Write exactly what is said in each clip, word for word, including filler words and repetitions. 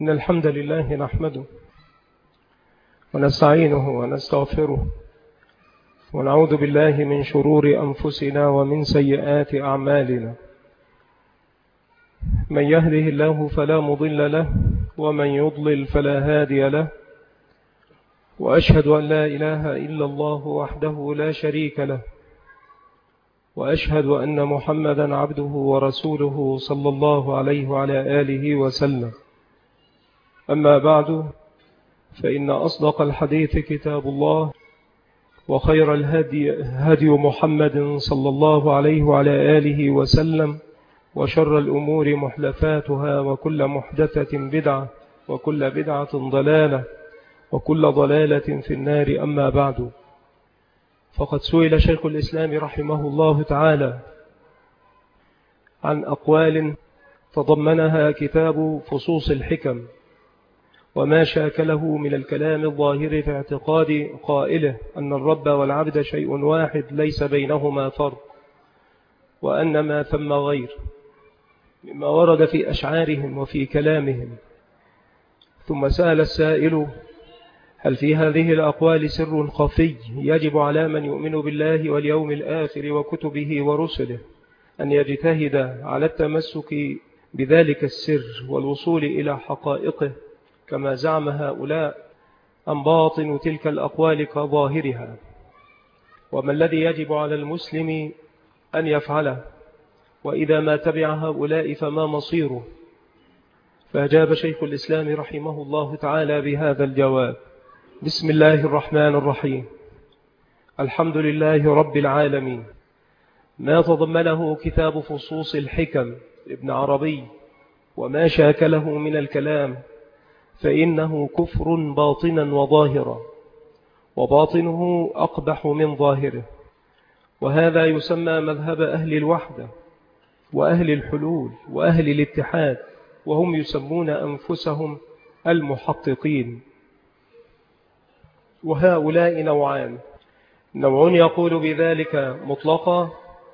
إن الحمد لله نحمده ونستعينه ونستغفره ونعوذ بالله من شرور أنفسنا ومن سيئات أعمالنا. من يهده الله فلا مضل له ومن يضلل فلا هادي له، وأشهد أن لا إله إلا الله وحده لا شريك له، وأشهد أن محمدا عبده ورسوله صلى الله عليه وعلى آله وسلم. أما بعد، فإن أصدق الحديث كتاب الله، وخير الهدي هدي محمد صلى الله عليه وعلى آله وسلم، وشر الأمور محدثاتها، وكل محدثة بدعة، وكل بدعة ضلالة، وكل ضلالة في النار. أما بعد، فقد سئل شيخ الإسلام رحمه الله تعالى عن أقوال تضمنها كتاب فصوص الحكم، وما شاكله من الكلام الظاهر في اعتقاد قائله أن الرب والعبد شيء واحد ليس بينهما فرق، وأن ما ثم غير، مما ورد في أشعارهم وفي كلامهم. ثم سأل السائل: هل في هذه الأقوال سر خفي يجب على من يؤمن بالله واليوم الآخر وكتبه ورسله أن يجتهد على التمسك بذلك السر والوصول إلى حقائقه كما زعم هؤلاء، أم باطن تلك الأقوال كظاهرها؟ وما الذي يجب على المسلم أن يفعله؟ وإذا ما تبع هؤلاء فما مصيره؟ فأجاب شيخ الإسلام رحمه الله تعالى بهذا الجواب: بسم الله الرحمن الرحيم. الحمد لله رب العالمين. ما تضمنه كتاب فصوص الحكم ابن عربي وما شاكله من الكلام فإنه كفر باطنا وظاهرا، وباطنه أقبح من ظاهره، وهذا يسمى مذهب أهل الوحدة وأهل الحلول وأهل الاتحاد، وهم يسمون أنفسهم المحققين. وهؤلاء نوعان: نوع يقول بذلك مطلقا،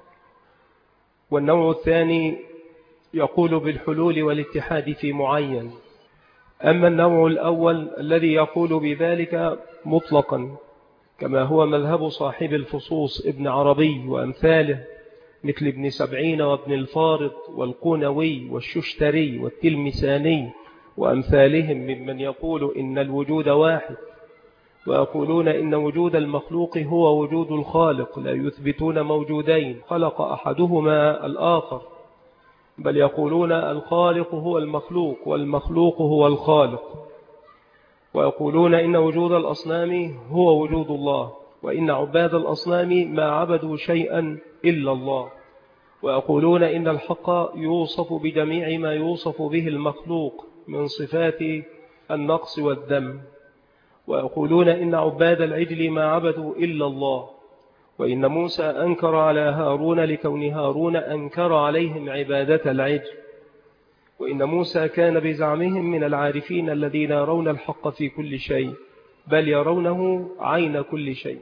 والنوع الثاني يقول بالحلول والاتحاد في معين. أما النوع الأول الذي يقول بذلك مطلقا كما هو مذهب صاحب الفصوص ابن عربي وأمثاله مثل ابن سبعين وابن الفارض والقونوي والششتري والتلمساني وأمثالهم، ممن يقول إن الوجود واحد، ويقولون إن وجود المخلوق هو وجود الخالق، لا يثبتون موجودين خلق أحدهما الآخر، بل يقولون الخالق هو المخلوق والمخلوق هو الخالق. ويقولون إن وجود الأصنام هو وجود الله، وإن عباد الأصنام ما عبدوا شيئا إلا الله. ويقولون إن الحق يوصف بجميع ما يوصف به المخلوق من صفات النقص والذم. ويقولون إن عباد العجل ما عبدوا إلا الله، وإن موسى أنكر على هارون لكون هارون أنكر عليهم عبادة العجل، وإن موسى كان بزعمهم من العارفين الذين يرون الحق في كل شيء، بل يرونه عين كل شيء.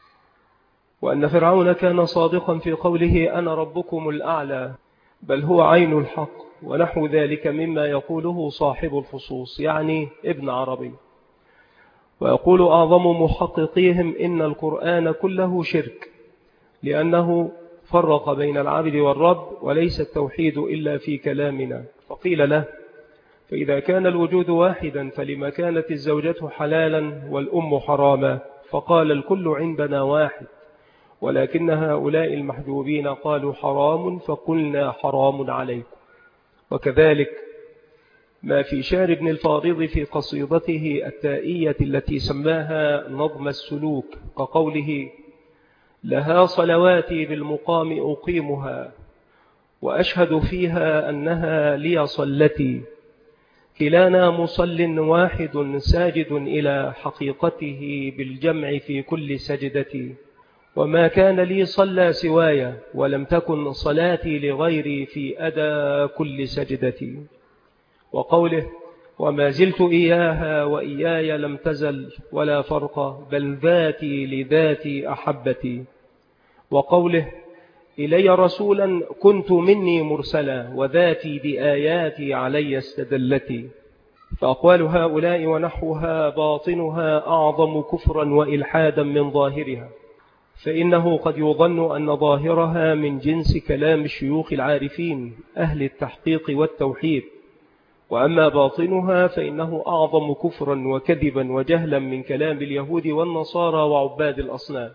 وأن فرعون كان صادقا في قوله أنا ربكم الأعلى، بل هو عين الحق، ونحو ذلك مما يقوله صاحب الفصوص يعني ابن عربي. ويقول أعظم محققيهم إن القرآن كله شرك، لأنه فرق بين العبد والرب، وليس التوحيد إلا في كلامنا. فقيل له: فإذا كان الوجود واحدا فلما كانت الزوجة حلالا والأم حراما؟ فقال: الكل عندنا واحد، ولكن هؤلاء المحجوبين قالوا حرام فقلنا حرام عليكم. وكذلك ما في شعر ابن الفارض في قصيدته التائية التي سماها نظم السلوك، كقوله: لها صلواتي بالمقام أقيمها، وأشهد فيها أنها لي صلتي، كلانا مصل واحد ساجد إلى حقيقته بالجمع في كل سجدتي، وما كان لي صلى سواي، ولم تكن صلاتي لغيري في أدى كل سجدتي. وقوله: وما زلت إياها وإياي لم تزل ولا فرق، بل ذاتي لذاتي أحبتي. وقوله: إلي رسولا كنت مني مرسلا، وذاتي بآياتي علي استدلتي. فأقوال هؤلاء ونحوها باطنها أعظم كفرا وإلحادا من ظاهرها، فإنه قد يظن أن ظاهرها من جنس كلام الشيوخ العارفين أهل التحقيق والتوحيد، وأما باطنها فإنه أعظم كفرا وكذبا وجهلا من كلام اليهود والنصارى وعباد الأصنام.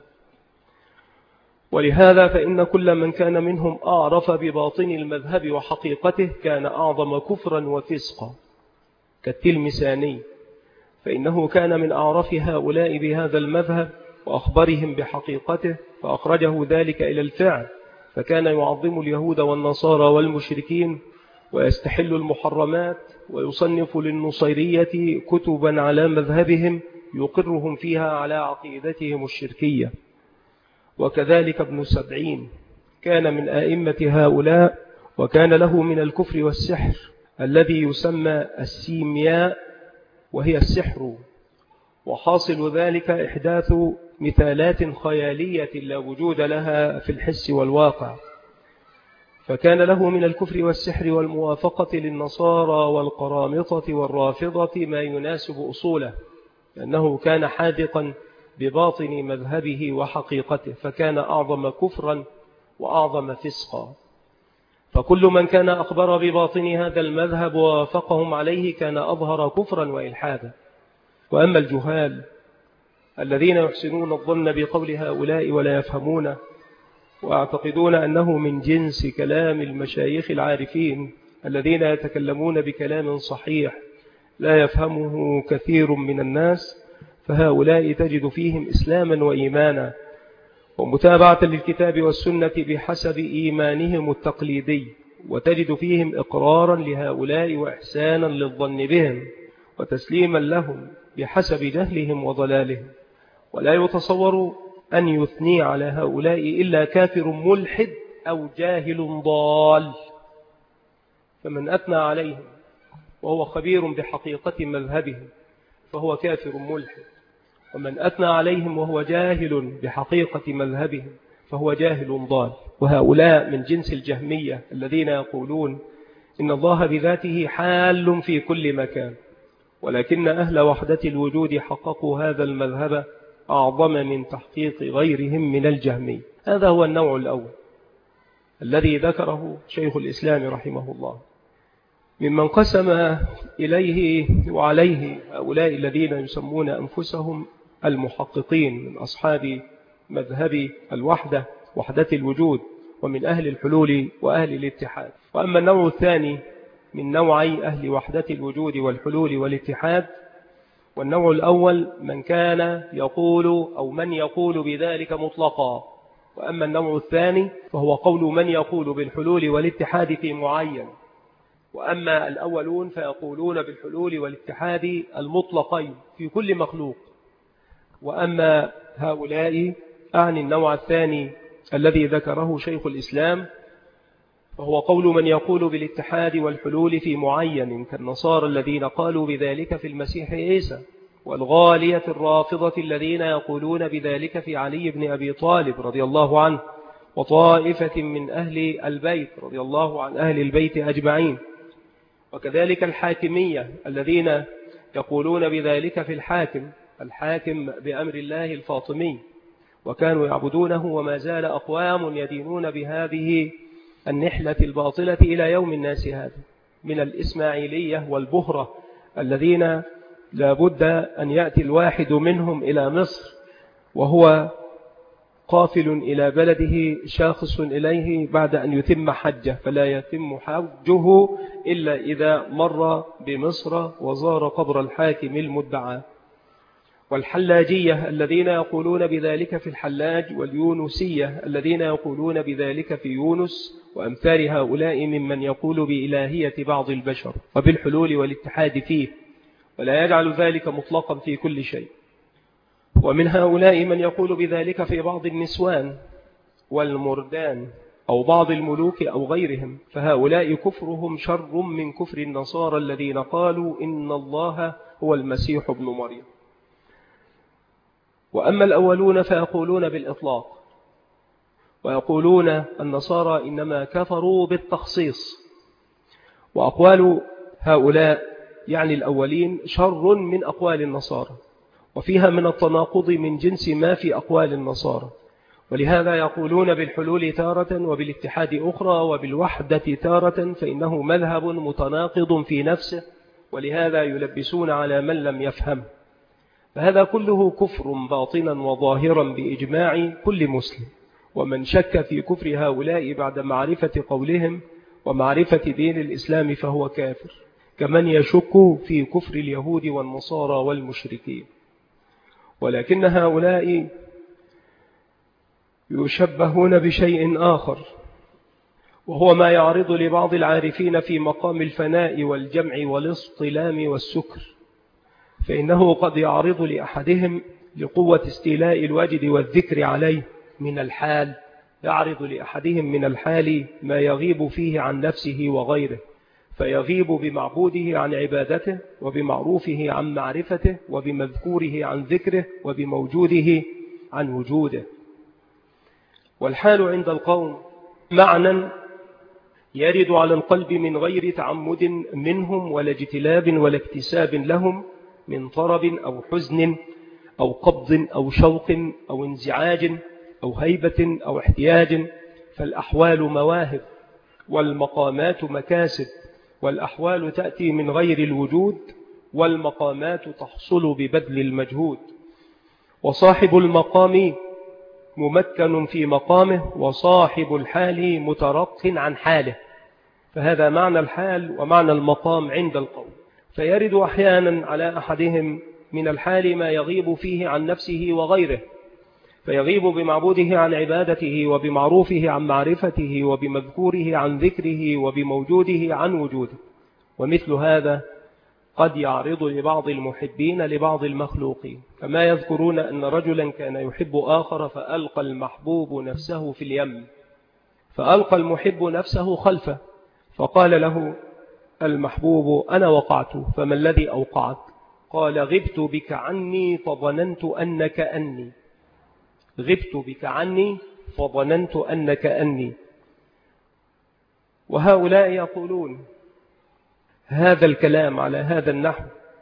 ولهذا فإن كل من كان منهم أعرف بباطن المذهب وحقيقته كان أعظم كفرا وفسقا، كالتلمساني، فإنه كان من أعرف هؤلاء بهذا المذهب وأخبرهم بحقيقته، فأخرجه ذلك إلى الفعل، فكان يعظم اليهود والنصارى والمشركين ويستحل المحرمات ويصنف للنصيرية كتبا على مذهبهم يقرهم فيها على عقيدتهم الشركية. وكذلك ابن سبعين كان من آئمة هؤلاء، وكان له من الكفر والسحر الذي يسمى السيمياء، وهي السحر، وحاصل ذلك إحداث مثالات خيالية لا وجود لها في الحس والواقع. فكان له من الكفر والسحر والموافقة للنصارى والقرامطة والرافضة ما يناسب أصوله، لأنه كان حاذقا بباطن مذهبه وحقيقته، فكان أعظم كفرا وأعظم فسقا. فكل من كان أخبر بباطن هذا المذهب ووافقهم عليه كان أظهر كفرا وإلحادا. وأما الجهال الذين يحسنون الظن بقول هؤلاء ولا يفهمون ويعتقدون أنه من جنس كلام المشايخ العارفين الذين يتكلمون بكلام صحيح لا يفهمه كثير من الناس، فهؤلاء تجد فيهم إسلاما وإيمانا ومتابعة للكتاب والسنة بحسب إيمانهم التقليدي، وتجد فيهم إقرارا لهؤلاء وإحسانا للظن بهم وتسليما لهم بحسب جهلهم وضلالهم. ولا يتصور أن يثني على هؤلاء إلا كافر ملحد أو جاهل ضال، فمن أثنى عليهم وهو خبير بحقيقة مذهبهم فهو كافر ملحد، ومن أثنى عليهم وهو جاهل بحقيقة مذهبهم فهو جاهل ضال. وهؤلاء من جنس الجهمية الذين يقولون إن الله بذاته حال في كل مكان، ولكن أهل وحدة الوجود حققوا هذا المذهب أعظم من تحقيق غيرهم من الجهمية. هذا هو النوع الأول الذي ذكره شيخ الإسلام رحمه الله. ممن قسم إليه وعليه هؤلاء الذين يسمون أنفسهم المحققين من أصحاب مذهب الوحدة وحدة الوجود ومن أهل الحلول وأهل الاتحاد. وأما النوع الثاني من نوعي أهل وحدة الوجود والحلول والاتحاد، والنوع الأول من كان يقول أو من يقول بذلك مطلقا، وأما النوع الثاني فهو قول من يقول بالحلول والاتحاد في معين. وأما الأولون فيقولون بالحلول والاتحاد المطلقين في كل مخلوق. وأما هؤلاء أعني النوع الثاني الذي ذكره شيخ الإسلام، فهو قول من يقول بالاتحاد والحلول في معين كالنصارى الذين قالوا بذلك في المسيح عيسى، والغالية الرافضة الذين يقولون بذلك في علي بن أبي طالب رضي الله عنه، وطائفة من أهل البيت رضي الله عن أهل البيت أجمعين. وكذلك الحاكمية الذين يقولون بذلك في الحاكم الحاكم بأمر الله الفاطمي، وكانوا يعبدونه وما زال أقوام يدينون بهذه النحلة الباطلة إلى يوم الناس هذا، من الإسماعيلية والبهرة الذين لا بد أن يأتي الواحد منهم إلى مصر وهو قافل إلى بلده شاخص إليه بعد أن يتم حجه، فلا يتم حجه إلا إذا مر بمصر وزار قبر الحاكم المدعى. والحلاجية الذين يقولون بذلك في الحلاج، واليونسية الذين يقولون بذلك في يونس، وأمثال هؤلاء ممن يقول بإلهية بعض البشر وبالحلول والاتحاد فيه، ولا يجعل ذلك مطلقا في كل شيء. ومن هؤلاء من يقول بذلك في بعض النسوان والمردان أو بعض الملوك أو غيرهم، فهؤلاء كفرهم شر من كفر النصارى الذين قالوا إن الله هو المسيح ابن مريم. وأما الأولون فيقولون بالإطلاق، ويقولون النصارى إنما كفروا بالتخصيص. وأقوال هؤلاء يعني الأولين شر من أقوال النصارى، وفيها من التناقض من جنس ما في أقوال النصارى، ولهذا يقولون بالحلول تارة وبالاتحاد أخرى وبالوحدة تارة، فإنه مذهب متناقض في نفسه، ولهذا يلبسون على من لم يفهم. فهذا كله كفر باطنا وظاهرا بإجماع كل مسلم، ومن شك في كفر هؤلاء بعد معرفة قولهم ومعرفة دين الإسلام فهو كافر، كمن يشك في كفر اليهود والنصارى والمشركين. ولكن هؤلاء يشبهون بشيء آخر، وهو ما يعرض لبعض العارفين في مقام الفناء والجمع والاصطلام والسكر، فإنه قد يعرض لأحدهم لقوة استيلاء الوجد والذكر عليه من الحال، يعرض لأحدهم من الحال ما يغيب فيه عن نفسه وغيره، فيغيب بمعبوده عن عبادته، وبمعروفه عن معرفته، وبمذكوره عن ذكره، وبموجوده عن وجوده. والحال عند القوم معنى يرد على القلب من غير تعمد منهم ولا اجتلاب ولا اكتساب لهم، من طرب أو حزن أو قبض أو شوق أو انزعاج أو هيبة أو احتياج. فالأحوال مواهب، والمقامات مكاسب، والأحوال تأتي من غير الوجود، والمقامات تحصل ببذل المجهود. وصاحب المقام ممكن في مقامه، وصاحب الحال مترق عن حاله. فهذا معنى الحال ومعنى المقام عند القوم. فيرد أحيانا على أحدهم من الحال ما يغيب فيه عن نفسه وغيره، فيغيب بمعبوده عن عبادته، وبمعروفه عن معرفته، وبمذكوره عن ذكره، وبموجوده عن وجوده. ومثل هذا قد يعرض لبعض المحبين لبعض المخلوقين، كما يذكرون أن رجلا كان يحب آخر فألقى المحبوب نفسه في اليم، فألقى المحب نفسه خلفه، فقال له المحبوب أنا وقعت، فما الذي أوقعك؟ قال غبت بك عني فظننت أنك أني، غبت بك عني فظننت أنك أني. وهؤلاء يقولون هذا الكلام على هذا النحو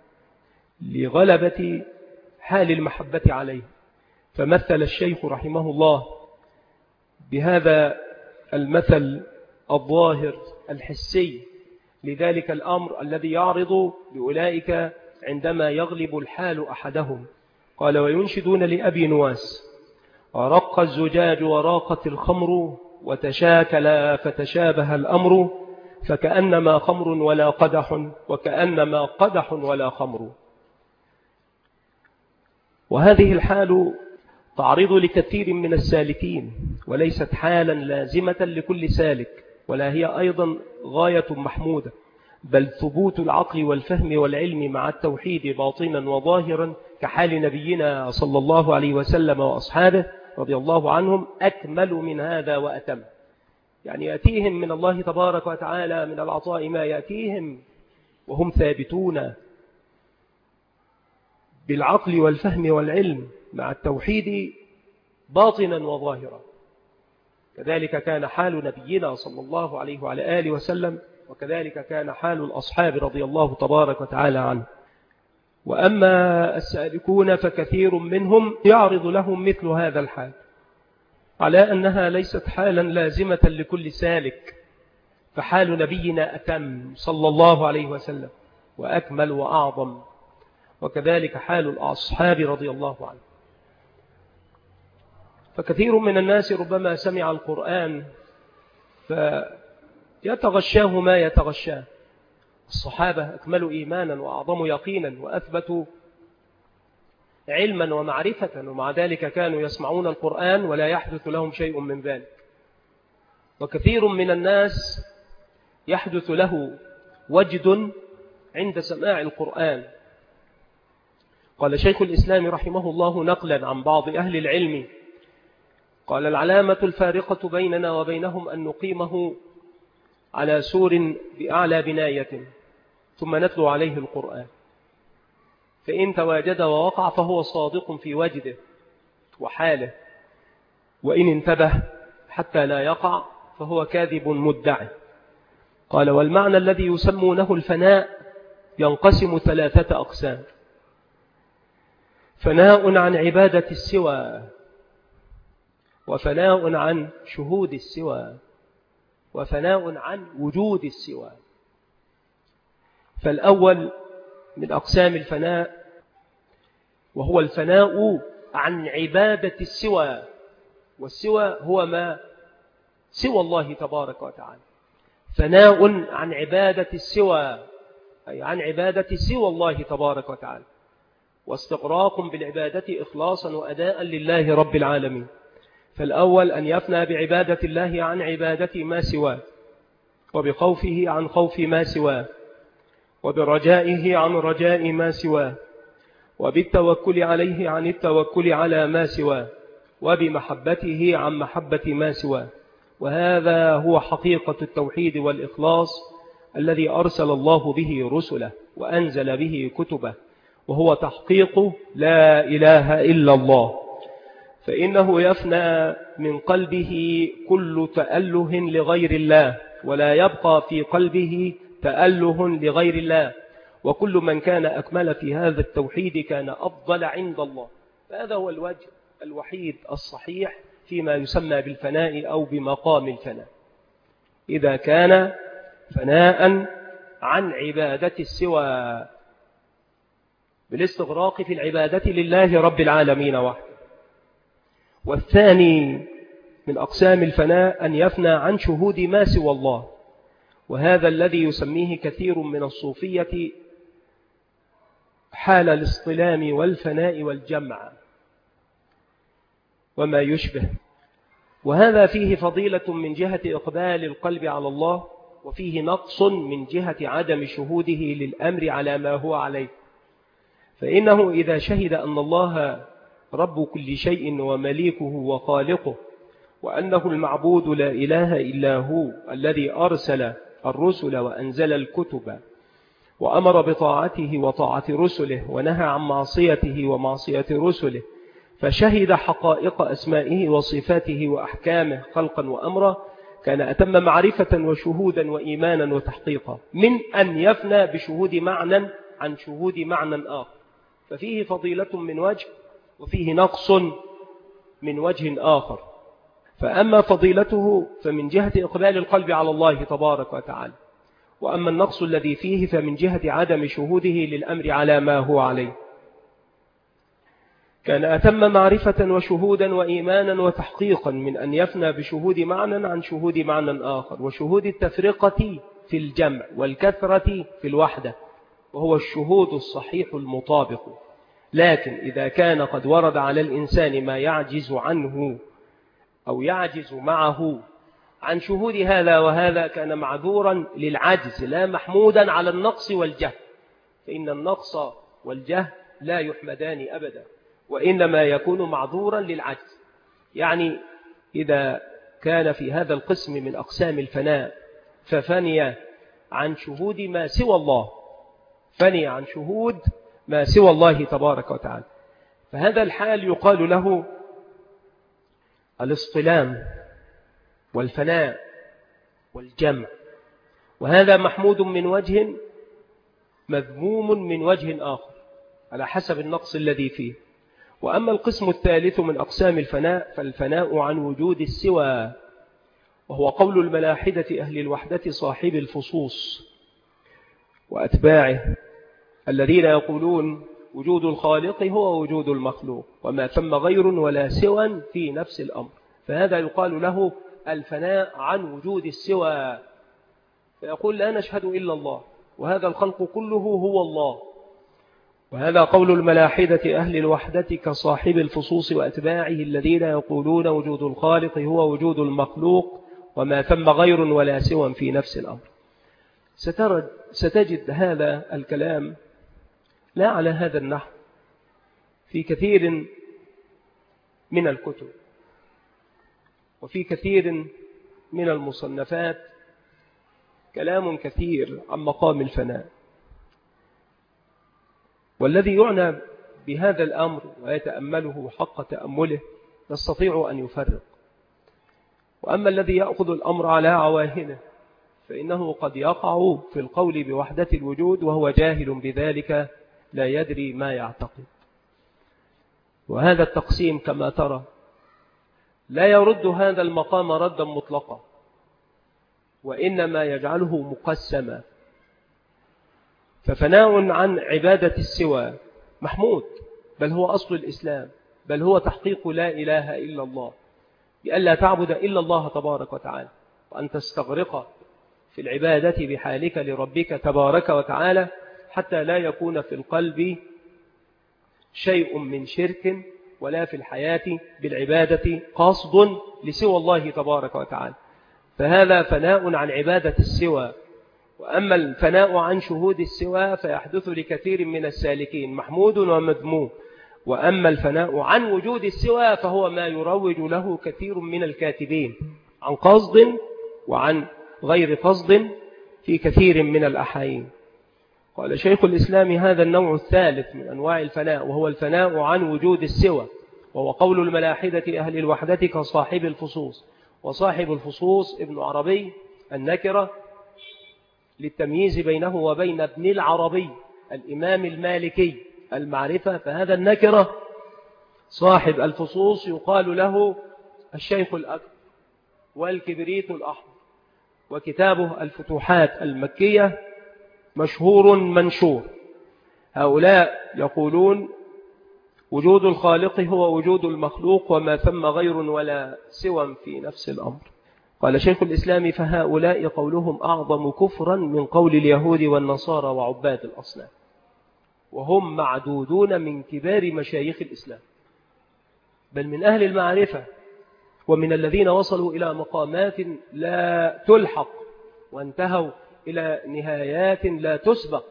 لغلبة حال المحبة عليه. فمثل الشيخ رحمه الله بهذا المثل الظاهر الحسي لذلك الأمر الذي يعرض لأولئك عندما يغلب الحال أحدهم. قال وينشدون لأبي نواس رق الزجاج وراقت الخمر، وتشاكل فتشابه الأمر، فكأنما خمر ولا قدح، وكأنما قدح ولا خمر. وهذه الحال تعرض لكثير من السالكين، وليست حالا لازمة لكل سالك، ولا هي أيضا غاية محمودة، بل ثبوت العقل والفهم والعلم مع التوحيد باطنا وظاهرا كحال نبينا صلى الله عليه وسلم وأصحابه رضي الله عنهم أكمل من هذا وأتم. يعني يأتيهم من الله تبارك وتعالى من العطاء ما يأتيهم وهم ثابتون بالعقل والفهم والعلم مع التوحيد باطنا وظاهرا. كذلك كان حال نبينا صلى الله عليه وعلى آله وسلم، وكذلك كان حال الأصحاب رضي الله تبارك وتعالى عنه. وأما السالكون فكثير منهم يعرض لهم مثل هذا الحال على أنها ليست حالا لازمة لكل سالك، فحال نبينا أتم صلى الله عليه وسلم وأكمل وأعظم، وكذلك حال الأصحاب رضي الله عنه. فكثير من الناس ربما سمع القرآن فيتغشاه ما يتغشاه. الصحابة أكملوا إيمانا وأعظم يقينا وأثبتوا علما ومعرفة، ومع ذلك كانوا يسمعون القرآن ولا يحدث لهم شيء من ذلك. وكثير من الناس يحدث له وجد عند سماع القرآن. قال شيخ الإسلام رحمه الله نقلا عن بعض أهل العلم، قال العلامة الفارقة بيننا وبينهم أن نقيمه على سور بأعلى بناية ثم نتلو عليه القرآن، فإن تواجد ووقع فهو صادق في وجده وحاله، وإن انتبه حتى لا يقع فهو كاذب مدعي. قال والمعنى الذي يسمونه الفناء ينقسم ثلاثة أقسام: فناء عن عبادة السوى، وفناء عن شهود السوى، وفناء عن وجود السوى. فالأول من أقسام الفناء وهو الفناء عن عبادة السوى، والسوى هو ما سوى الله تبارك وتعالى. فناء عن عبادة السوى أي عن عبادة سوى الله تبارك وتعالى، واستغراق بالعبادة إخلاصا وأداء لله رب العالمين. فالأول أن يفنى بعبادة الله عن عبادة ما سواه، وبخوفه عن خوف ما سواه، وبرجائه عن رجاء ما سواه، وبالتوكل عليه عن التوكل على ما سواه، وبمحبته عن محبة ما سواه. وهذا هو حقيقة التوحيد والإخلاص الذي أرسل الله به رسله وأنزل به كتبه، وهو تحقيق لا إله إلا الله. فإنه يفنى من قلبه كل تأله لغير الله، ولا يبقى في قلبه تأله لغير الله، وكل من كان أكمل في هذا التوحيد كان أفضل عند الله. فهذا هو الوجه الوحيد الصحيح فيما يسمى بالفناء أو بمقام الفناء، إذا كان فناء عن عبادة السوى بالاستغراق في العبادة لله رب العالمين وحده. والثاني من أقسام الفناء أن يفنى عن شهود ما سوى الله، وهذا الذي يسميه كثير من الصوفية حال الاصطلام والفناء والجمع وما يشبه. وهذا فيه فضيلة من جهة إقبال القلب على الله، وفيه نقص من جهة عدم شهوده للأمر على ما هو عليه. فإنه إذا شهد أن الله رب كل شيء ومليكه وخالقه، وأنه المعبود لا إله إلا هو الذي أرسل الرسل وأنزل الكتب وأمر بطاعته وطاعة رسله، ونهى عن معصيته ومعصية رسله، فشهد حقائق أسمائه وصفاته وأحكامه خلقا وأمرا، كان أتم معرفة وشهودا وإيمانا وتحقيقا من أن يفنى بشهود معنى عن شهود معنى آخر. ففيه فضيلة من وجه، وفيه نقص من وجه آخر. فأما فضيلته فمن جهة إقبال القلب على الله تبارك وتعالى، وأما النقص الذي فيه فمن جهة عدم شهوده للأمر على ما هو عليه. كان أتم معرفة وشهودا وإيمانا وتحقيقا من أن يفنى بشهود معنى عن شهود معنى آخر، وشهود التفرقة في الجمع والكثرة في الوحدة، وهو الشهود الصحيح المطابق. لكن إذا كان قد ورد على الإنسان ما يعجز عنه أو يعجز معه عن شهود هذا وهذا، كان معذورا للعجز لا محمودا على النقص والجهل، فإن النقص والجهل لا يحمدان أبدا، وإنما يكون معذورا للعجز. يعني إذا كان في هذا القسم من أقسام الفناء ففني عن شهود ما سوى الله، فني عن شهود ما سوى الله تبارك وتعالى، فهذا الحال يقال له الاصطلام والفناء والجمع، وهذا محمود من وجه مذموم من وجه آخر على حسب النقص الذي فيه. وأما القسم الثالث من أقسام الفناء فالفناء عن وجود السوى، وهو قول الملاحدة أهل الوحدة صاحب الفصوص وأتباعه، الذين يقولون وجود الخالق هو وجود المخلوق، وما ثم غير ولا سوى في نفس الأمر. فهذا يقال له الفناء عن وجود السوى، فيقول لا نشهد إلا الله، وهذا الخلق كله هو الله. وهذا قول الملاحدة أهل الوحدة كصاحب الفصوص وأتباعه، الذين يقولون وجود الخالق هو وجود المخلوق، وما ثم غير ولا سوى في نفس الأمر. ستجد هذا الكلام لا على هذا النحو في كثير من الكتب وفي كثير من المصنفات، كلام كثير عن مقام الفناء. والذي يعنى بهذا الأمر ويتأمله حق تأمله يستطيع أن يفرق. وأما الذي يأخذ الأمر على عواهنه فإنه قد يقع في القول بوحدة الوجود وهو جاهل بذلك لا يدري ما يعتقد. وهذا التقسيم كما ترى لا يرد هذا المقام ردا مطلقا، وإنما يجعله مقسما. ففناء عن عبادة السوى محمود، بل هو أصل الإسلام، بل هو تحقيق لا إله إلا الله، بألا تعبد إلا الله تبارك وتعالى، وأن تستغرق في العبادة بحالك لربك تبارك وتعالى حتى لا يكون في القلب شيء من شرك، ولا في الحياة بالعبادة قصد لسوى الله تبارك وتعالى. فهذا فناء عن عبادة السوى. وأما الفناء عن شهود السوى فيحدث لكثير من السالكين محمود ومذموم. وأما الفناء عن وجود السوى فهو ما يروج له كثير من الكاتبين عن قصد وعن غير قصد في كثير من الأحايين. قال شيخ الإسلام: هذا النوع الثالث من أنواع الفناء، وهو الفناء عن وجود السوى، وهو قول الملاحدة أهل الوحدة كصاحب الفصوص. وصاحب الفصوص ابن عربي النكرة للتمييز بينه وبين ابن العربي الإمام المالكي المعرفة، فهذا النكرة صاحب الفصوص يقال له الشيخ الأكبر والكبريت الأحمر، وكتابه الفتوحات المكية مشهور منشور. هؤلاء يقولون وجود الخالق هو وجود المخلوق، وما ثم غير ولا سوى في نفس الأمر. قال شيخ الإسلام: فهؤلاء قولهم أعظم كفرا من قول اليهود والنصارى وعباد الأصنام، وهم معدودون من كبار مشايخ الإسلام، بل من أهل المعرفة، ومن الذين وصلوا إلى مقامات لا تلحق، وانتهوا إلى نهايات لا تسبق،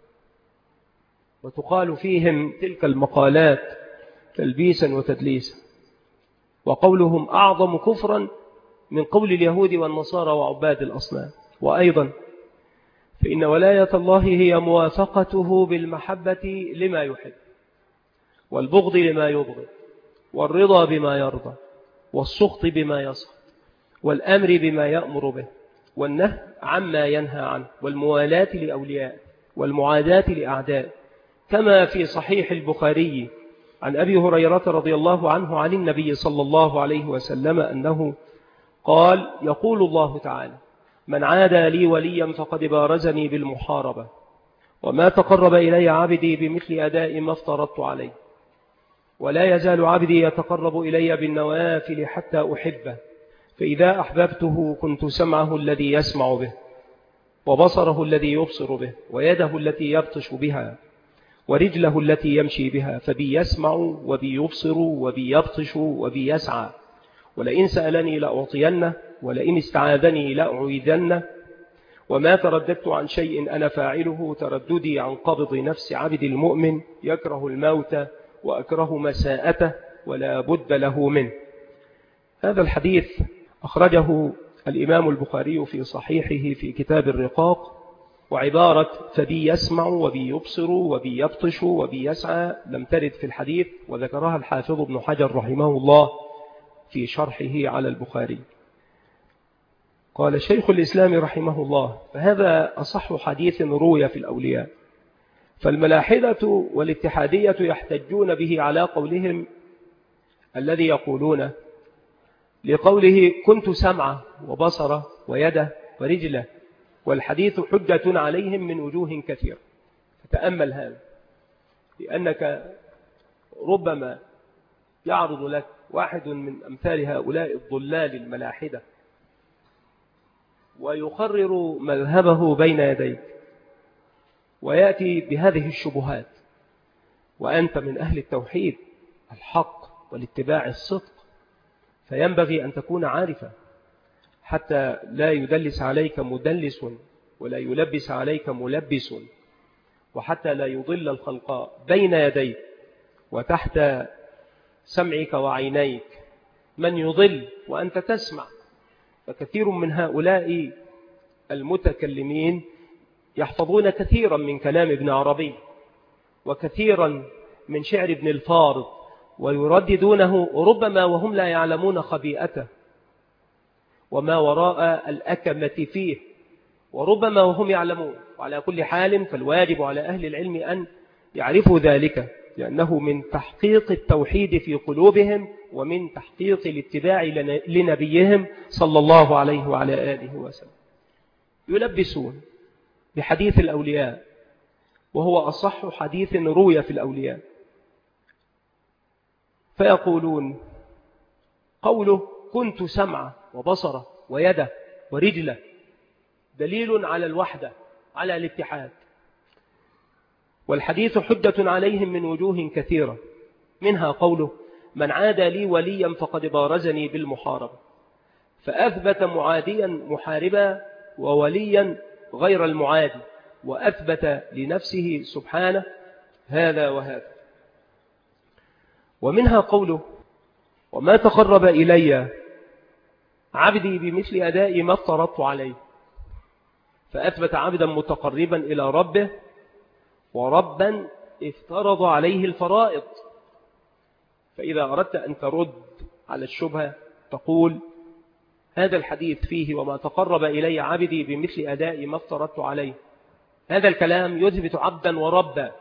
وتقال فيهم تلك المقالات تلبيسا وتدليسا. وقولهم أعظم كفرا من قول اليهود والنصارى وعباد الأصنام. وأيضا فإن ولاية الله هي موافقته بالمحبة لما يحب، والبغض لما يبغض، والرضا بما يرضى، والسخط بما يسخط، والأمر بما يأمر به، والنهي عما ينهى عنه، والموالاة لأولياء، والمعاداة لأعداء، كما في صحيح البخاري عن أبي هريرة رضي الله عنه عن النبي صلى الله عليه وسلم أنه قال: يقول الله تعالى: من عادى لي وليا فقد بارزني بالمحاربة، وما تقرب إلي عبدي بمثل أداء ما افترضت عليه، ولا يزال عبدي يتقرب إلي بالنوافل حتى أحبه، فإذا أحببته كنت سمعه الذي يسمع به، وبصره الذي يبصر به، ويده التي يبطش بها، ورجله التي يمشي بها، فبي يسمع وبي يبصر وبي يبطش وبي يسعى، ولئن سألني لأعطينه، ولئن استعاذني لأعيذنه، وما ترددت عن شيء أنا فاعله ترددي عن قبض نفس عبد المؤمن يكره الموت وأكره مساءته ولا بد له منه. هذا الحديث أخرجه الإمام البخاري في صحيحه في كتاب الرقاق، وعبارة فبي يسمع وبي يبصر وبي يبطش وبي يسعى لم ترد في الحديث، وذكرها الحافظ ابن حجر رحمه الله في شرحه على البخاري. قال شيخ الإسلام رحمه الله: فهذا أصح حديث روي في الأولياء. فالملاحدة والاتحادية يحتجون به على قولهم الذي يقولون لقوله كنت سمعه وبصره ويده ورجله، والحديث حجة عليهم من وجوه كثيرة. فتأمل هذا، لأنك ربما يعرض لك واحد من أمثال هؤلاء الضلال الملاحدة ويقرر مذهبه بين يديك ويأتي بهذه الشبهات، وأنت من أهل التوحيد الحق والاتباع الصدق، فينبغي أن تكون عارفا حتى لا يدلس عليك مدلس ولا يلبس عليك ملبس، وحتى لا يضل الخلق بين يديك وتحت سمعك وعينيك من يضل وأنت تسمع. فكثير من هؤلاء المتكلمين يحفظون كثيرا من كلام ابن عربي وكثيرا من شعر ابن الفارض ويرددونه ربما وهم لا يعلمون خبيئته وما وراء الأكمة فيه وربما وهم يعلمون. وعلى كل حال فالواجب على أهل العلم أن يعرفوا ذلك، لأنه من تحقيق التوحيد في قلوبهم ومن تحقيق الاتباع لنبيهم صلى الله عليه وعلى آله وسلم. يلبسون بحديث الأولياء، وهو أصح حديث روي في الأولياء، فيقولون قوله كنت سمعه وبصره ويده ورجله دليل على الوحدة، على الاتحاد. والحديث حجة عليهم من وجوه كثيرة، منها قوله من عادى لي وليا فقد بارزني بالمحاربة، فأثبت معاديا محاربا ووليا غير المعادي، وأثبت لنفسه سبحانه هذا وهذا. ومنها قوله وما تقرب إلي عبدي بمثل أداء ما افترضت عليه، فأثبت عبدا متقربا إلى ربه وربا افترض عليه الفرائض. فإذا أردت أن ترد على الشبهة تقول هذا الحديث فيه وما تقرب إلي عبدي بمثل أداء ما افترضت عليه، هذا الكلام يثبت عبدا وربا،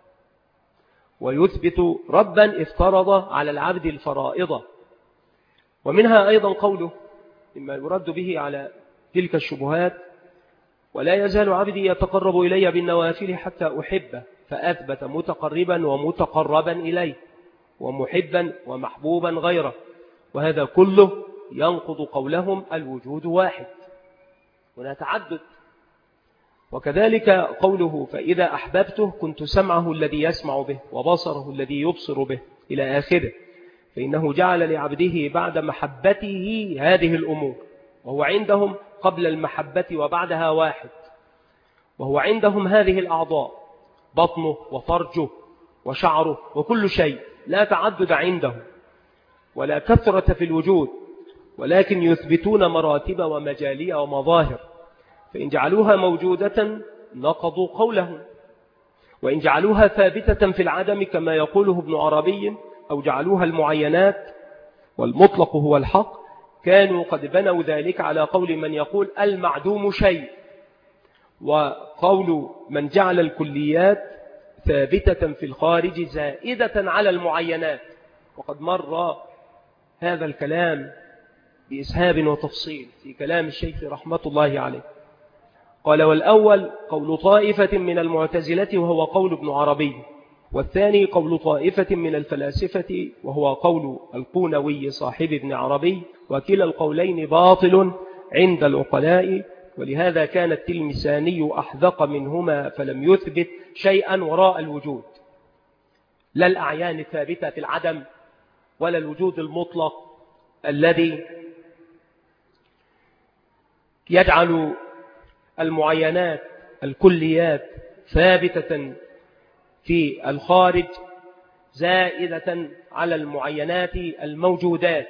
ويثبت ربا افترض على العبد الفرائض. ومنها أيضا قوله مما يرد به على تلك الشبهات ولا يزال عبدي يتقرب إلي بالنوافل حتى أحبه، فأثبت متقربا ومتقربا إليه ومحبا ومحبوبا غيره، وهذا كله ينقض قولهم الوجود واحد هنا تعدد. وكذلك قوله فإذا أحببته كنت سمعه الذي يسمع به وبصره الذي يبصر به إلى آخره، فإنه جعل لعبده بعد محبته هذه الأمور، وهو عندهم قبل المحبة وبعدها واحد، وهو عندهم هذه الأعضاء بطنه وفرجه وشعره وكل شيء، لا تعدد عندهم ولا كثرة في الوجود، ولكن يثبتون مراتب ومجالية ومظاهر، فإن جعلوها موجودة نقضوا قولهم، وإن جعلوها ثابتة في العدم كما يقوله ابن عربي أو جعلوها المعينات والمطلق هو الحق، كانوا قد بنوا ذلك على قول من يقول المعدوم شيء، وقول من جعل الكليات ثابتة في الخارج زائدة على المعينات. وقد مر هذا الكلام بإسهاب وتفصيل في كلام الشيخ رحمة الله عليه. قال والأول قول طائفة من المعتزلة وهو قول ابن عربي، والثاني قول طائفة من الفلاسفة وهو قول القونوي صاحب ابن عربي، وكلا القولين باطل عند العقلاء، ولهذا كان التلمساني أحذق منهما فلم يثبت شيئا وراء الوجود، لا الأعيان الثابتة في العدم ولا الوجود المطلق الذي يجعل المعينات الكليات ثابتة في الخارج زائدة على المعينات الموجودات،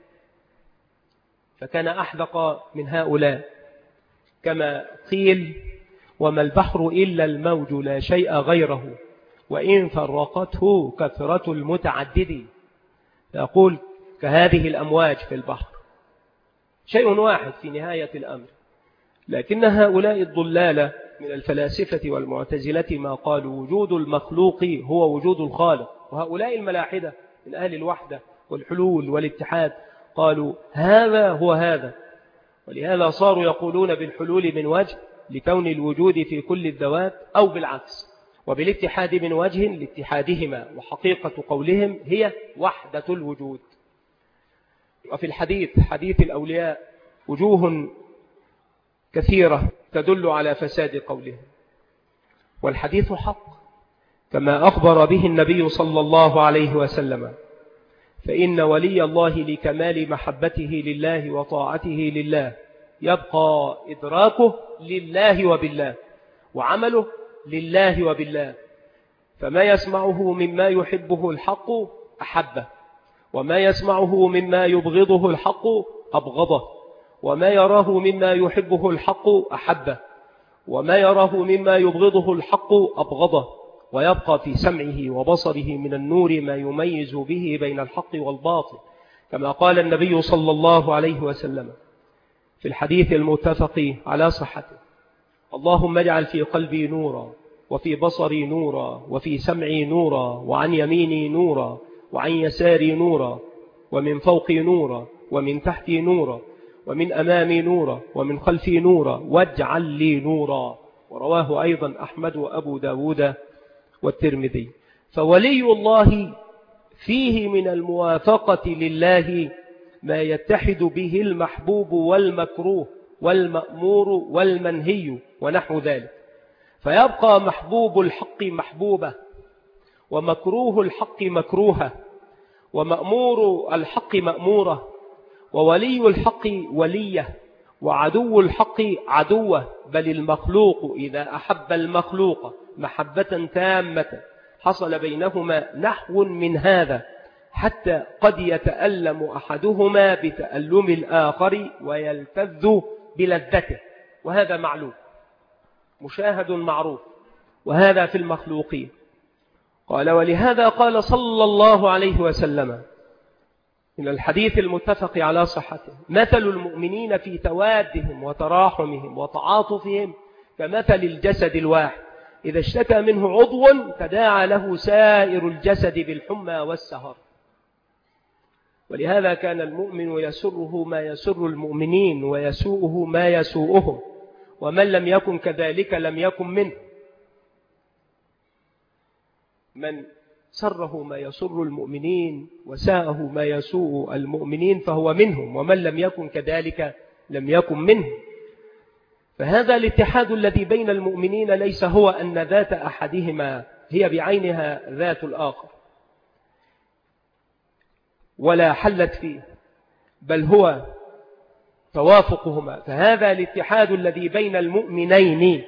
فكان أحذق من هؤلاء. كما قيل وما البحر إلا الموج لا شيء غيره وإن فرقته كثرة المتعدد، يقول كهذه الأمواج في البحر شيء واحد في نهاية الأمر، لكن هؤلاء الضلالة من الفلاسفة والمعتزلة ما قالوا وجود المخلوق هو وجود الخالق، وهؤلاء الملاحدة من أهل الوحدة والحلول والاتحاد قالوا هذا هو هذا، ولهذا صاروا يقولون بالحلول من وجه لكون الوجود في كل الذوات، أو بالعكس، وبالاتحاد من وجه لاتحادهما، وحقيقة قولهم هي وحدة الوجود. وفي الحديث حديث الأولياء وجوه كثيرة تدل على فساد قولهم، والحديث حق كما أخبر به النبي صلى الله عليه وسلم، فإن ولي الله لكمال محبته لله وطاعته لله يبقى إدراكه لله وبالله وعمله لله وبالله، فما يسمعه مما يحبه الحق أحبه، وما يسمعه مما يبغضه الحق أبغضه، وما يراه مما يحبه الحق أحبه، وما يراه مما يبغضه الحق أبغضه، ويبقى في سمعه وبصره من النور ما يميز به بين الحق والباطل، كما قال النبي صلى الله عليه وسلم في الحديث المتفق على صحته اللهم اجعل في قلبي نورا، وفي بصري نورا، وفي سمعي نورا، وعن يميني نورا، وعن يساري نورا، ومن فوقي نورا، ومن تحتي نورا، ومن أمامي نورا، ومن خلفي نورا، واجعل لي نورا. ورواه أيضا أحمد وأبو داود والترمذي. فولي الله فيه من الموافقة لله ما يتحد به المحبوب والمكروه والمأمور والمنهي ونحو ذلك، فيبقى محبوب الحق محبوبة، ومكروه الحق مكروهة، ومأمور الحق مأمورة، وولي الحق وليه، وعدو الحق عدوه. بل المخلوق إذا أحب المخلوق محبة تامة حصل بينهما نحو من هذا، حتى قد يتألم أحدهما بتألم الآخر ويلتذ بلذته، وهذا معلوم مشاهد معروف، وهذا في المخلوقين. قال: ولهذا قال صلى الله عليه وسلم من الحديث المتفق على صحته: مثل المؤمنين في توادهم وتراحمهم وتعاطفهم كمثل الجسد الواحد إذا اشتكى منه عضو تداعى له سائر الجسد بالحمى والسهر. ولهذا كان المؤمن يسره ما يسر المؤمنين ويسوءه ما يسوءهم، ومن لم يكن كذلك لم يكن منه. من سره ما يسر المؤمنين وساءه ما يسوء المؤمنين فهو منهم، ومن لم يكن كذلك لم يكن منه. فهذا الاتحاد الذي بين المؤمنين ليس هو أن ذات أحدهما هي بعينها ذات الآخر ولا حلت فيه، بل هو توافقهما. فهذا الاتحاد الذي بين المؤمنين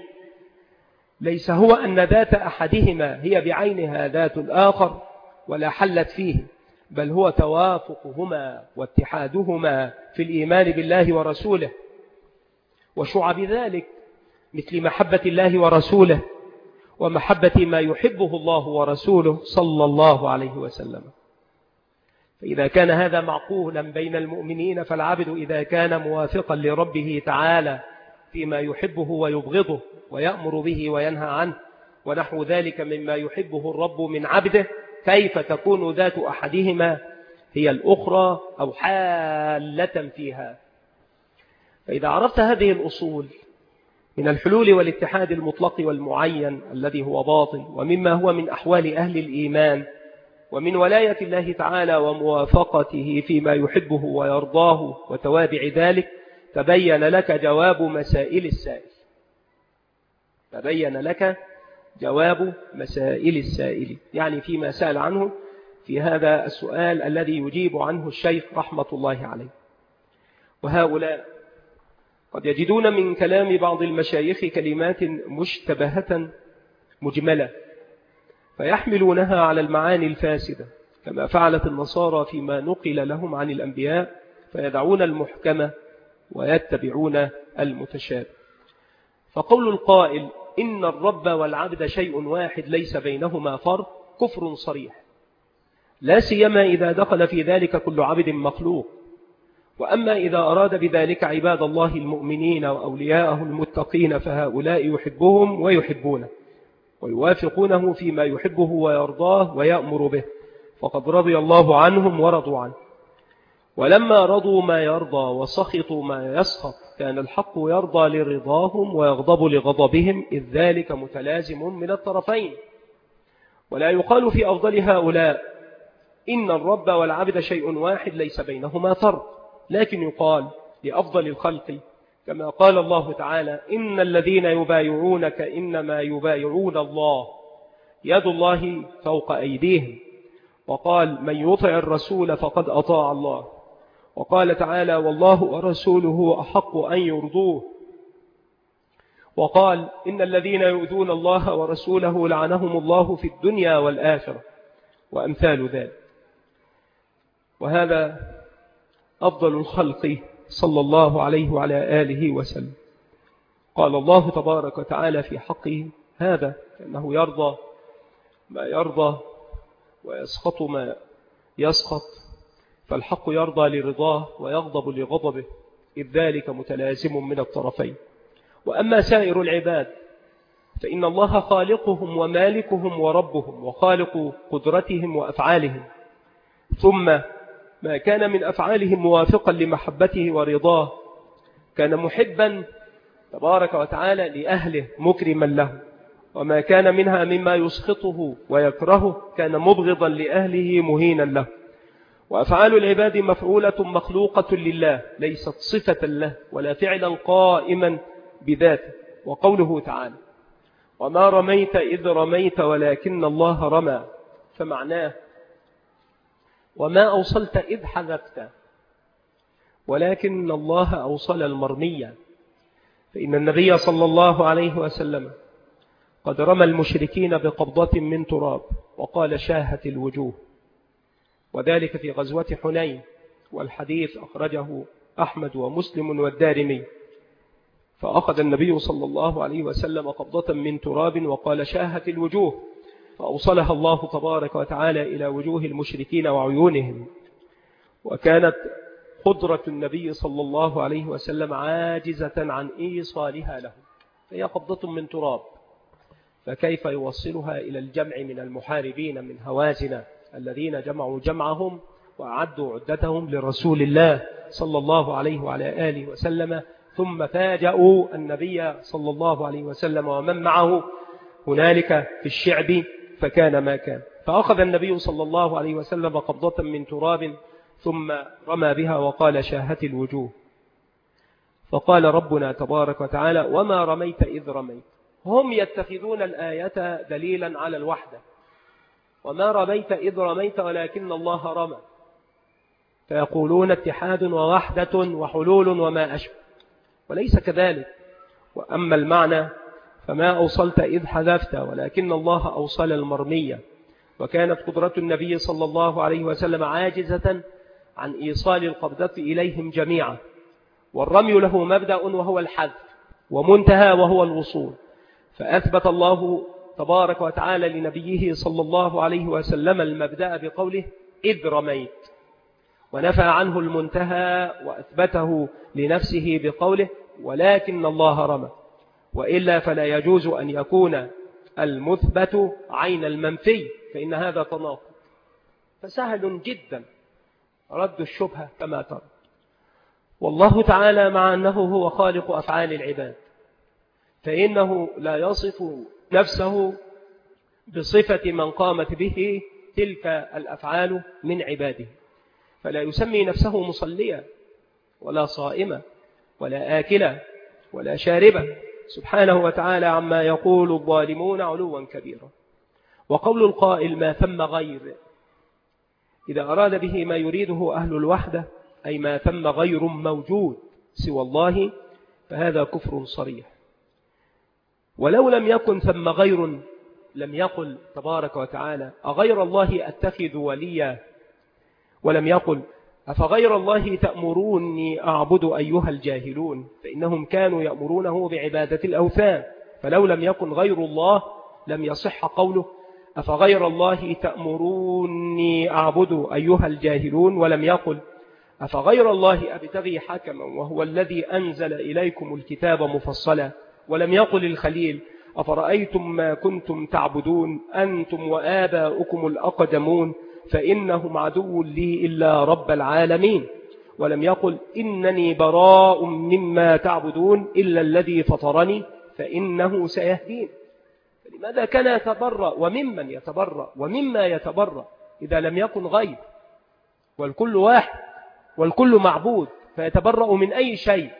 ليس هو أن ذات أحدهما هي بعينها ذات الآخر ولا حلت فيه، بل هو توافقهما واتحادهما في الإيمان بالله ورسوله، وشعب ذلك مثل محبة الله ورسوله ومحبة ما يحبه الله ورسوله صلى الله عليه وسلم. فإذا كان هذا معقولا بين المؤمنين، فالعبد إذا كان موافقا لربه تعالى فيما يحبه ويبغضه ويأمر به وينهى عنه ونحو ذلك مما يحبه الرب من عبده، كيف تكون ذات أحدهما هي الأخرى أو حالة فيها؟ فإذا عرفت هذه الأصول من الحلول والاتحاد المطلق والمعين الذي هو باطل، ومما هو من أحوال أهل الإيمان، ومن ولاية الله تعالى وموافقته فيما يحبه ويرضاه وتوابع ذلك، تبين لك جواب مسائل السائل تبين لك جواب مسائل السائل يعني فيما سأل عنه في هذا السؤال الذي يجيب عنه الشيخ رحمة الله عليه. وهؤلاء قد يجدون من كلام بعض المشايخ كلمات مشتبهة مجملة فيحملونها على المعاني الفاسدة، كما فعلت النصارى فيما نقل لهم عن الأنبياء، فيدعون المحكمة ويتبعون المتشابه. فقول القائل إن الرب والعبد شيء واحد ليس بينهما فرق كفر صريح، لا سيما إذا دخل في ذلك كل عبد مخلوق. وأما إذا أراد بذلك عباد الله المؤمنين وأولياءه المتقين فهؤلاء يحبهم ويحبونه ويوافقونه فيما يحبه ويرضاه ويأمر به، فقد رضي الله عنهم ورضوا عنه. ولما رضوا ما يرضى وسخطوا ما يسخط كان الحق يرضى لرضاهم ويغضب لغضبهم، إذ ذلك متلازم من الطرفين. ولا يقال في أفضل هؤلاء إن الرب والعبد شيء واحد ليس بينهما فرق، لكن يقال لأفضل الخلق كما قال الله تعالى إن الذين يبايعونك إنما يبايعون الله يد الله فوق أيديهم، وقال من يطع الرسول فقد أطاع الله، وقال تعالى والله ورسوله أحق أن يرضوه، وقال إن الذين يؤذون الله ورسوله لعنهم الله في الدنيا والآخرة، وأمثال ذلك. وهذا أفضل الخلق صلى الله عليه وعلى آله وسلم. قال الله تبارك وتعالى في حقه هذا أنه يرضى ما يرضى ويسخط ما يسخط، فالحق يرضى لرضاه ويغضب لغضبه، إذ ذلك متلازم من الطرفين. وأما سائر العباد فإن الله خالقهم ومالكهم وربهم وخالق قدرتهم وأفعالهم، ثم ما كان من أفعالهم موافقا لمحبته ورضاه كان محبا تبارك وتعالى لأهله مكرما له، وما كان منها مما يسخطه ويكرهه كان مبغضا لأهله مهينا له. وأفعال العباد مفعولة مخلوقة لله ليست صفة له ولا فعلا قائما بذاته. وقوله تعالى وما رميت إذ رميت ولكن الله رمى، فمعناه وما أوصلت إذ حذفت ولكن الله أوصل المرمية. فإن النبي صلى الله عليه وسلم قد رمى المشركين بقبضة من تراب وقال شاهت الوجوه، وذلك في غزوة حنين، والحديث أخرجه أحمد ومسلم والدارمي. فأخذ النبي صلى الله عليه وسلم قبضة من تراب وقال شاهت الوجوه، فأوصلها الله تبارك وتعالى إلى وجوه المشركين وعيونهم. وكانت قدرة النبي صلى الله عليه وسلم عاجزة عن إيصالها له، فهي قبضة من تراب، فكيف يوصلها إلى الجمع من المحاربين من هوازن الذين جمعوا جمعهم وأعدوا عدتهم لرسول الله صلى الله عليه وعلى آله وسلم، ثم فاجأوا النبي صلى الله عليه وسلم ومن معه هنالك في الشعب فكان ما كان. فأخذ النبي صلى الله عليه وسلم قبضة من تراب ثم رمى بها وقال شاهت الوجوه. فقال ربنا تبارك وتعالى وما رميت إذ رميت. هم يتخذون الآية دليلا على الوحدة، وما رميت إذ رميت ولكن الله رمى، فيقولون اتحاد ووحدة وحلول وما أشبه، وليس كذلك. وأما المعنى فما أوصلت إذ حذفت ولكن الله أوصل المرمية. وكانت قدرة النبي صلى الله عليه وسلم عاجزة عن إيصال القبضة إليهم جميعا، والرمي له مبدأ وهو الحذف ومنتهى وهو الوصول. فأثبت الله تبارك وتعالى لنبيه صلى الله عليه وسلم المبدأ بقوله إذ رميت، ونفى عنه المنتهى وأثبته لنفسه بقوله ولكن الله رمى. وإلا فلا يجوز أن يكون المثبت عين المنفي، فإن هذا تناقض. فسهل جدا رد الشبهة كما ترى. والله تعالى مع أنه هو خالق أفعال العباد فإنه لا يصف نفسه بصفة من قامت به تلك الأفعال من عباده، فلا يسمي نفسه مصليا ولا صائما ولا آكلا ولا شاربا سبحانه وتعالى عما يقول الظالمون علوا كبيرا. وقول القائل ما ثم غير، إذا أراد به ما يريده أهل الوحدة أي ما ثم غير موجود سوى الله، فهذا كفر صريح. ولو لم يكن ثم غير لم يقل تبارك وتعالى أغير الله أتخذ وليا، ولم يقل أفغير الله تأمروني أعبد أيها الجاهلون، فإنهم كانوا يأمرونه بعبادة الأوثان. فلو لم يكن غير الله لم يصح قوله أفغير الله تأمروني أعبد أيها الجاهلون، ولم يقل أفغير الله أبتغي حكما وهو الذي أنزل إليكم الكتاب مفصلا، ولم يقل الخليل أفرأيتم ما كنتم تعبدون أنتم وآباؤكم الأقدمون فإنهم عدو لي إلا رب العالمين، ولم يقل إنني براء مما تعبدون إلا الذي فطرني فإنه سيهدين. لماذا كان يتبرأ وممن يتبرأ ومما يتبرأ إذا لم يكن غير؟ والكل واحد والكل معبود، فيتبرأ من أي شيء؟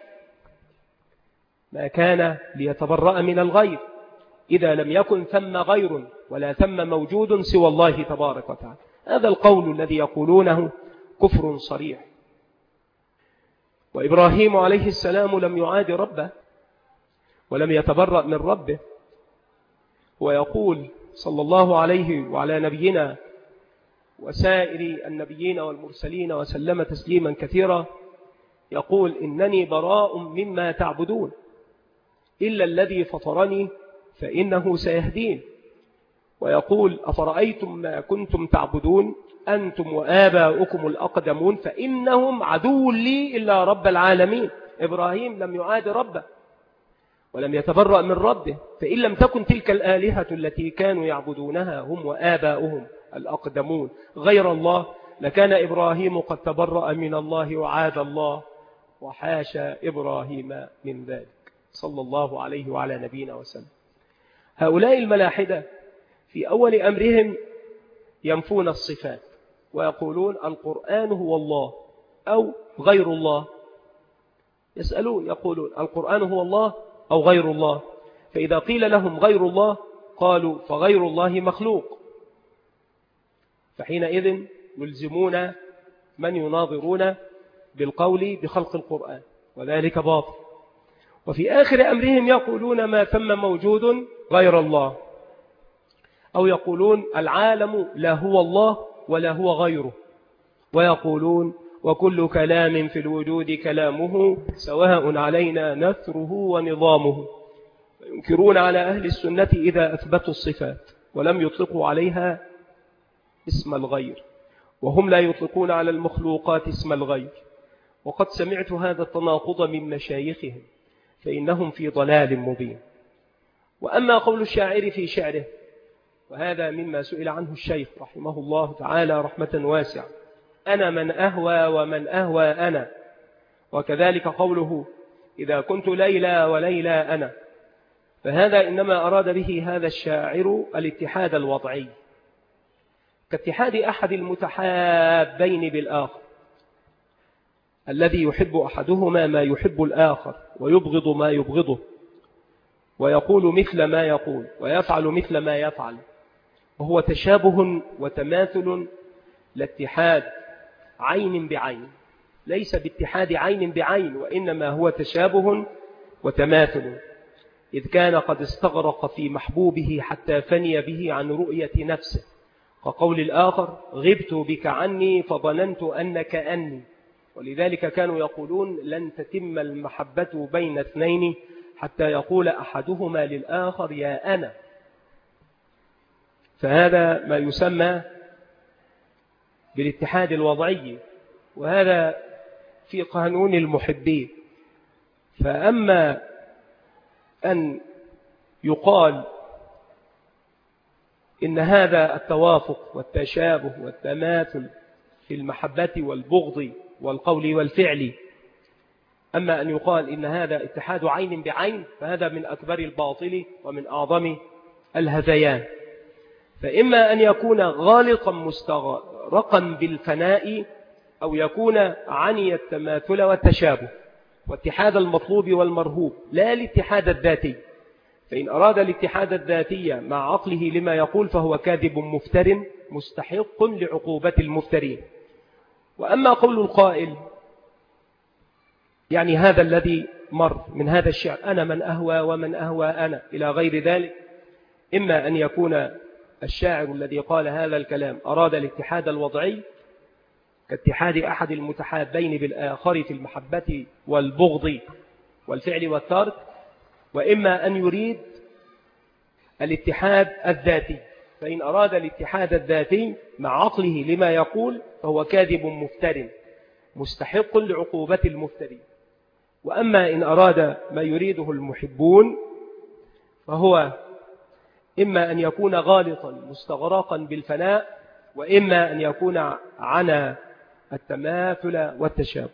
ما كان ليتبرأ من الغير إذا لم يكن ثم غير ولا ثم موجود سوى الله تبارك وتعالى. هذا القول الذي يقولونه كفر صريح. وإبراهيم عليه السلام لم يعاد ربه ولم يتبرأ من ربه، ويقول صلى الله عليه وعلى نبينا وسائر النبيين والمرسلين وسلم تسليما كثيرا، يقول إنني براء مما تعبدون إلا الذي فطرني فإنه سيهدين. ويقول أفرأيتم ما كنتم تعبدون أنتم وآباؤكم الأقدمون فإنهم عدو لي إلا رب العالمين. إبراهيم لم يعاد ربه ولم يتبرأ من ربه. فإن لم تكن تلك الآلهة التي كانوا يعبدونها هم وآباؤهم الأقدمون غير الله لكان إبراهيم قد تبرأ من الله وعاد الله، وحاشا إبراهيم من ذلك، صلى الله عليه وعلى نبينا وسلم. هؤلاء الملاحدة في أول أمرهم ينفون الصفات ويقولون القرآن هو الله أو غير الله. يسألون يقولون القرآن هو الله أو غير الله، فإذا قيل لهم غير الله قالوا فغير الله مخلوق، فحينئذ يلزمون من يناظرون بالقول بخلق القرآن، وذلك باطل. وفي آخر أمرهم يقولون ما ثم موجود غير الله، أو يقولون العالم لا هو الله ولا هو غيره، ويقولون وكل كلام في الوجود كلامه سواء علينا نثره ونظامه. وينكرون على أهل السنة إذا أثبتوا الصفات ولم يطلقوا عليها اسم الغير، وهم لا يطلقون على المخلوقات اسم الغير. وقد سمعت هذا التناقض من مشايخهم، فإنهم في ضلال مبين. وأما قول الشاعر في شعره، وهذا مما سئل عنه الشيخ رحمه الله تعالى رحمة واسعة: أنا من أهوى ومن أهوى أنا. وكذلك قوله: إذا كنت ليلى وليلى أنا. فهذا إنما أراد به هذا الشاعر الاتحاد الوضعي، كاتحاد أحد المتحابين بالآخر، الذي يحب أحدهما ما يحب الآخر ويبغض ما يبغضه، ويقول مثل ما يقول ويفعل مثل ما يفعل، وهو تشابه وتماثل لاتحاد عين بعين، ليس باتحاد عين بعين، وإنما هو تشابه وتماثل، إذ كان قد استغرق في محبوبه حتى فني به عن رؤية نفسه، كقول الآخر: غبت بك عني فظننت أنك أني. ولذلك كانوا يقولون لن تتم المحبة بين اثنين حتى يقول أحدهما للآخر يا أنا. فهذا ما يسمى بالاتحاد الوضعي، وهذا في قانون المحبين. فأما أن يقال إن هذا التوافق والتشابه والتماثل في المحبة والبغض والقول والفعل، أما أن يقال إن هذا اتحاد عين بعين، فهذا من أكبر الباطل ومن أعظم الهذيان. فإما أن يكون غالقا مستغرقا بالفناء، أو يكون عني التماثل والتشابه واتحاد المطلوب والمرهوب، لا الاتحاد الذاتي. فإن أراد الاتحاد الذاتي مع عقله لما يقول فهو كاذب مفتر مستحق لعقوبة المفترين. وأما قول القائل، يعني هذا الذي مر من هذا الشعر: أنا من أهوى ومن أهوى أنا، إلى غير ذلك، إما أن يكون الشاعر الذي قال هذا الكلام أراد الاتحاد الوضعي كاتحاد أحد المتحابين بالآخر في المحبة والبغض والفعل والترك، وإما أن يريد الاتحاد الذاتي. فإن أراد الاتحاد الذاتي مع عقله لما يقول فهو كاذب مفتر مستحق لعقوبة المفترين. وأما إن أراد ما يريده المحبون فهو إما أن يكون غالطا مستغرقا بالفناء، وإما أن يكون عنا التماثل والتشابه.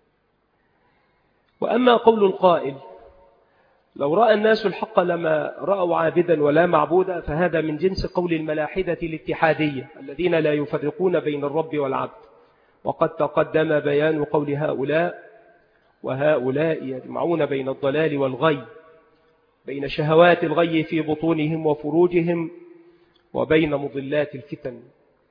وأما قول القائل: لو رأى الناس الحق لما رأوا عابدا ولا معبودا، فهذا من جنس قول الملاحدة الاتحادية الذين لا يفرقون بين الرب والعبد. وقد تقدم بيان قول هؤلاء، وهؤلاء يجمعون بين الضلال والغي، بين شهوات الغي في بطونهم وفروجهم، وبين مضلات الفتن.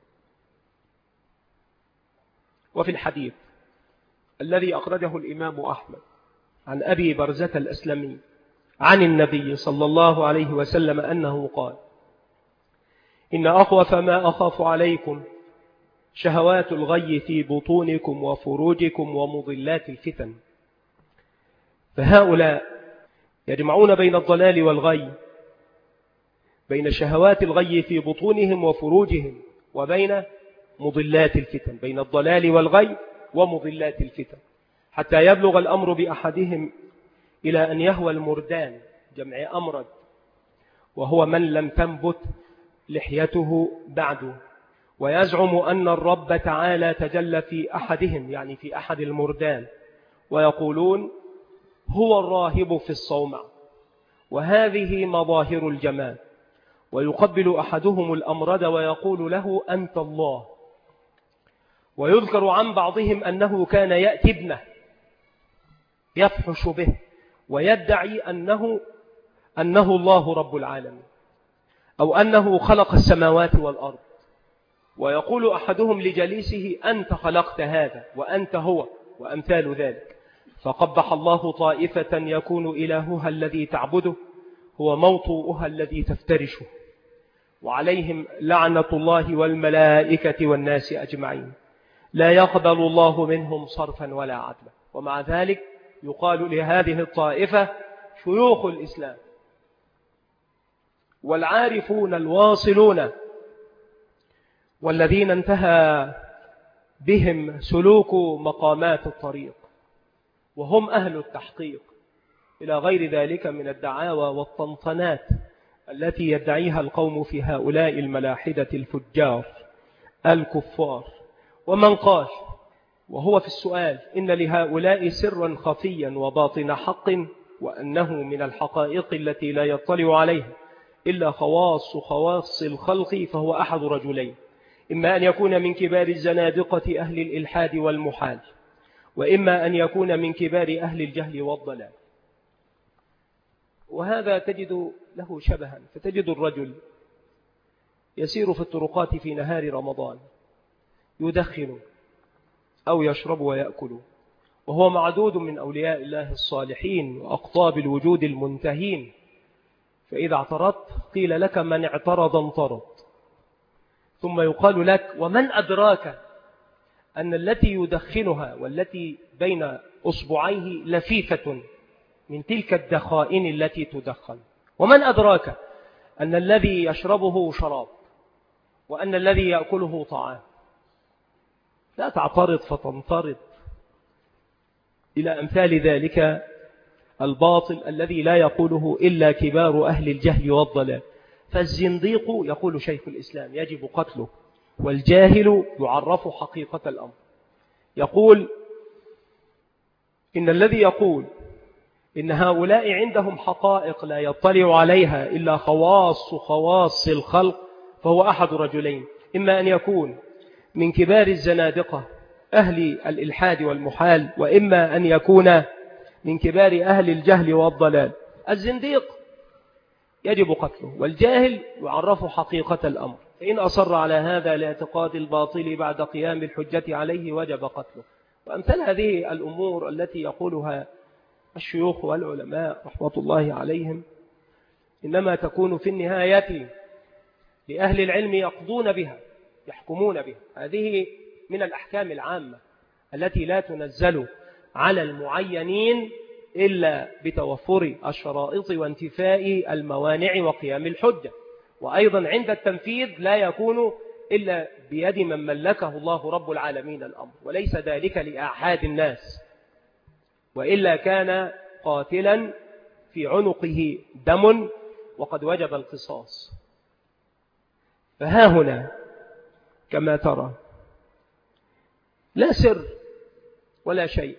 وفي الحديث الذي أخرجه الإمام أحمد عن أبي برزة الأسلمي عن النبي صلى الله عليه وسلم أنه قال: إن أخوف ما أخاف عليكم شهوات الغي في بطونكم وفروجكم ومضلات الفتن. فهؤلاء يجمعون بين الضلال والغي، بين شهوات الغي في بطونهم وفروجهم، وبين مضلات الفتن، بين الضلال والغي ومضلات الفتن، حتى يبلغ الأمر بأحدهم إلى أن يهوى المردان جمع أمرد، وهو من لم تنبت لحيته بعد. ويزعم أن الرب تعالى تجلى في أحدهم، يعني في أحد المردان، ويقولون هو الراهب في الصومع، وهذه مظاهر الجمال. ويقبل أحدهم الأمرد ويقول له أنت الله. ويذكر عن بعضهم أنه كان يأتي ابنه يفحش به ويدعي أنه, أنه الله رب العالمين، أو أنه خلق السماوات والأرض. ويقول أحدهم لجليسه أنت خلقت هذا وأنت هو، وأمثال ذلك. فقبح الله طائفة يكون إلهها الذي تعبده هو موطوءها الذي تفترشه، وعليهم لعنة الله والملائكة والناس أجمعين، لا يقبل الله منهم صرفا ولا عدلا. ومع ذلك يقال لهذه الطائفة شيوخ الإسلام والعارفون الواصلون، والذين انتهى بهم سلوك مقامات الطريق، وهم أهل التحقيق، إلى غير ذلك من الدعاوى والطنطنات التي يدعيها القوم في هؤلاء الملاحدة الفجار الكفار. ومن قال وهو في السؤال إن لهؤلاء سرا خفيا وباطن حق، وأنه من الحقائق التي لا يطلع عليها إلا خواص خواص الخلق، فهو أحد رجلين: إما أن يكون من كبار الزنادقة أهل الإلحاد والمحال، وإما أن يكون من كبار أهل الجهل والضلال. وهذا تجد له شبها، فتجد الرجل يسير في الطرقات في نهار رمضان يدخن أو يشرب ويأكل، وهو معدود من أولياء الله الصالحين وأقطاب الوجود المنتهين. فإذا اعترضت قيل لك من اعترض انطرد، ثم يقال لك ومن أدراك أن التي يدخنها والتي بين أصبعيه لفيفة من تلك الدخائن التي تدخن، ومن أدراك أن الذي يشربه شراب وأن الذي يأكله طعام. لا تعترض فتنطرد، إلى أمثال ذلك الباطل الذي لا يقوله إلا كبار أهل الجهل والضلال. فالزنديق يقول شيخ الإسلام يجب قتله، والجاهل يعرف حقيقة الأمر. يقول إن الذي يقول إن هؤلاء عندهم حقائق لا يطلع عليها إلا خواص خواص الخلق، فهو أحد رجلين: إما أن يكون من كبار الزنادقة أهل الإلحاد والمحال، وإما أن يكون من كبار أهل الجهل والضلال. الزنديق يجب قتله، والجاهل يعرف حقيقة الأمر، فإن أصر على هذا لاعتقاد الباطل بعد قيام الحجة عليه وجب قتله. وأمثال هذه الأمور التي يقولها الشيوخ والعلماء رحمة الله عليهم إنما تكون في النهاية لأهل العلم يقضون بها يحكمون بها. هذه من الأحكام العامة التي لا تنزل على المعينين إلا بتوفر الشرائط وانتفاء الموانع وقيام الحجة، وأيضا عند التنفيذ لا يكون إلا بيد من ملكه الله رب العالمين الأمر، وليس ذلك لأحد الناس، وإلا كان قاتلا في عنقه دم وقد وجب القصاص. فها هنا كما ترى لا سر ولا شيء،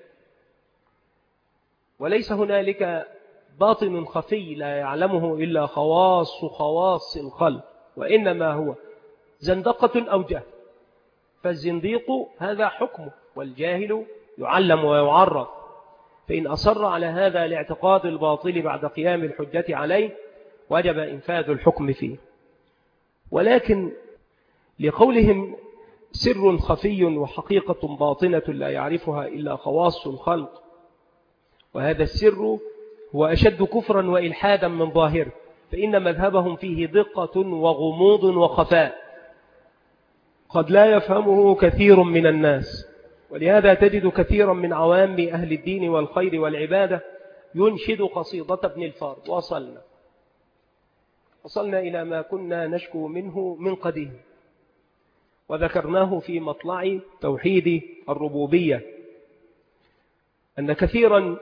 وليس هنالك باطن خفي لا يعلمه إلا خواص خواص الخلق، وإنما هو زندقة أو جهل. فالزنديق هذا حكمه، والجاهل يعلم ويعرف. فإن أصر على هذا لاعتقاد الباطل بعد قيام الحجة عليه وجب إنفاذ الحكم فيه. ولكن لقولهم سر خفي وحقيقة باطنة لا يعرفها إلا خواص الخلق، وهذا السر هو أشد كفرا وإلحادا من ظاهره، فإن مذهبهم فيه دقة وغموض وخفاء قد لا يفهمه كثير من الناس. ولهذا تجد كثيرا من عوام أهل الدين والخير والعبادة ينشد قصيدة ابن الفارض: وصلنا وصلنا إلى ما كنا نشكو منه من قديم، وذكرناه في مطلع توحيد الربوبية أن كثيرا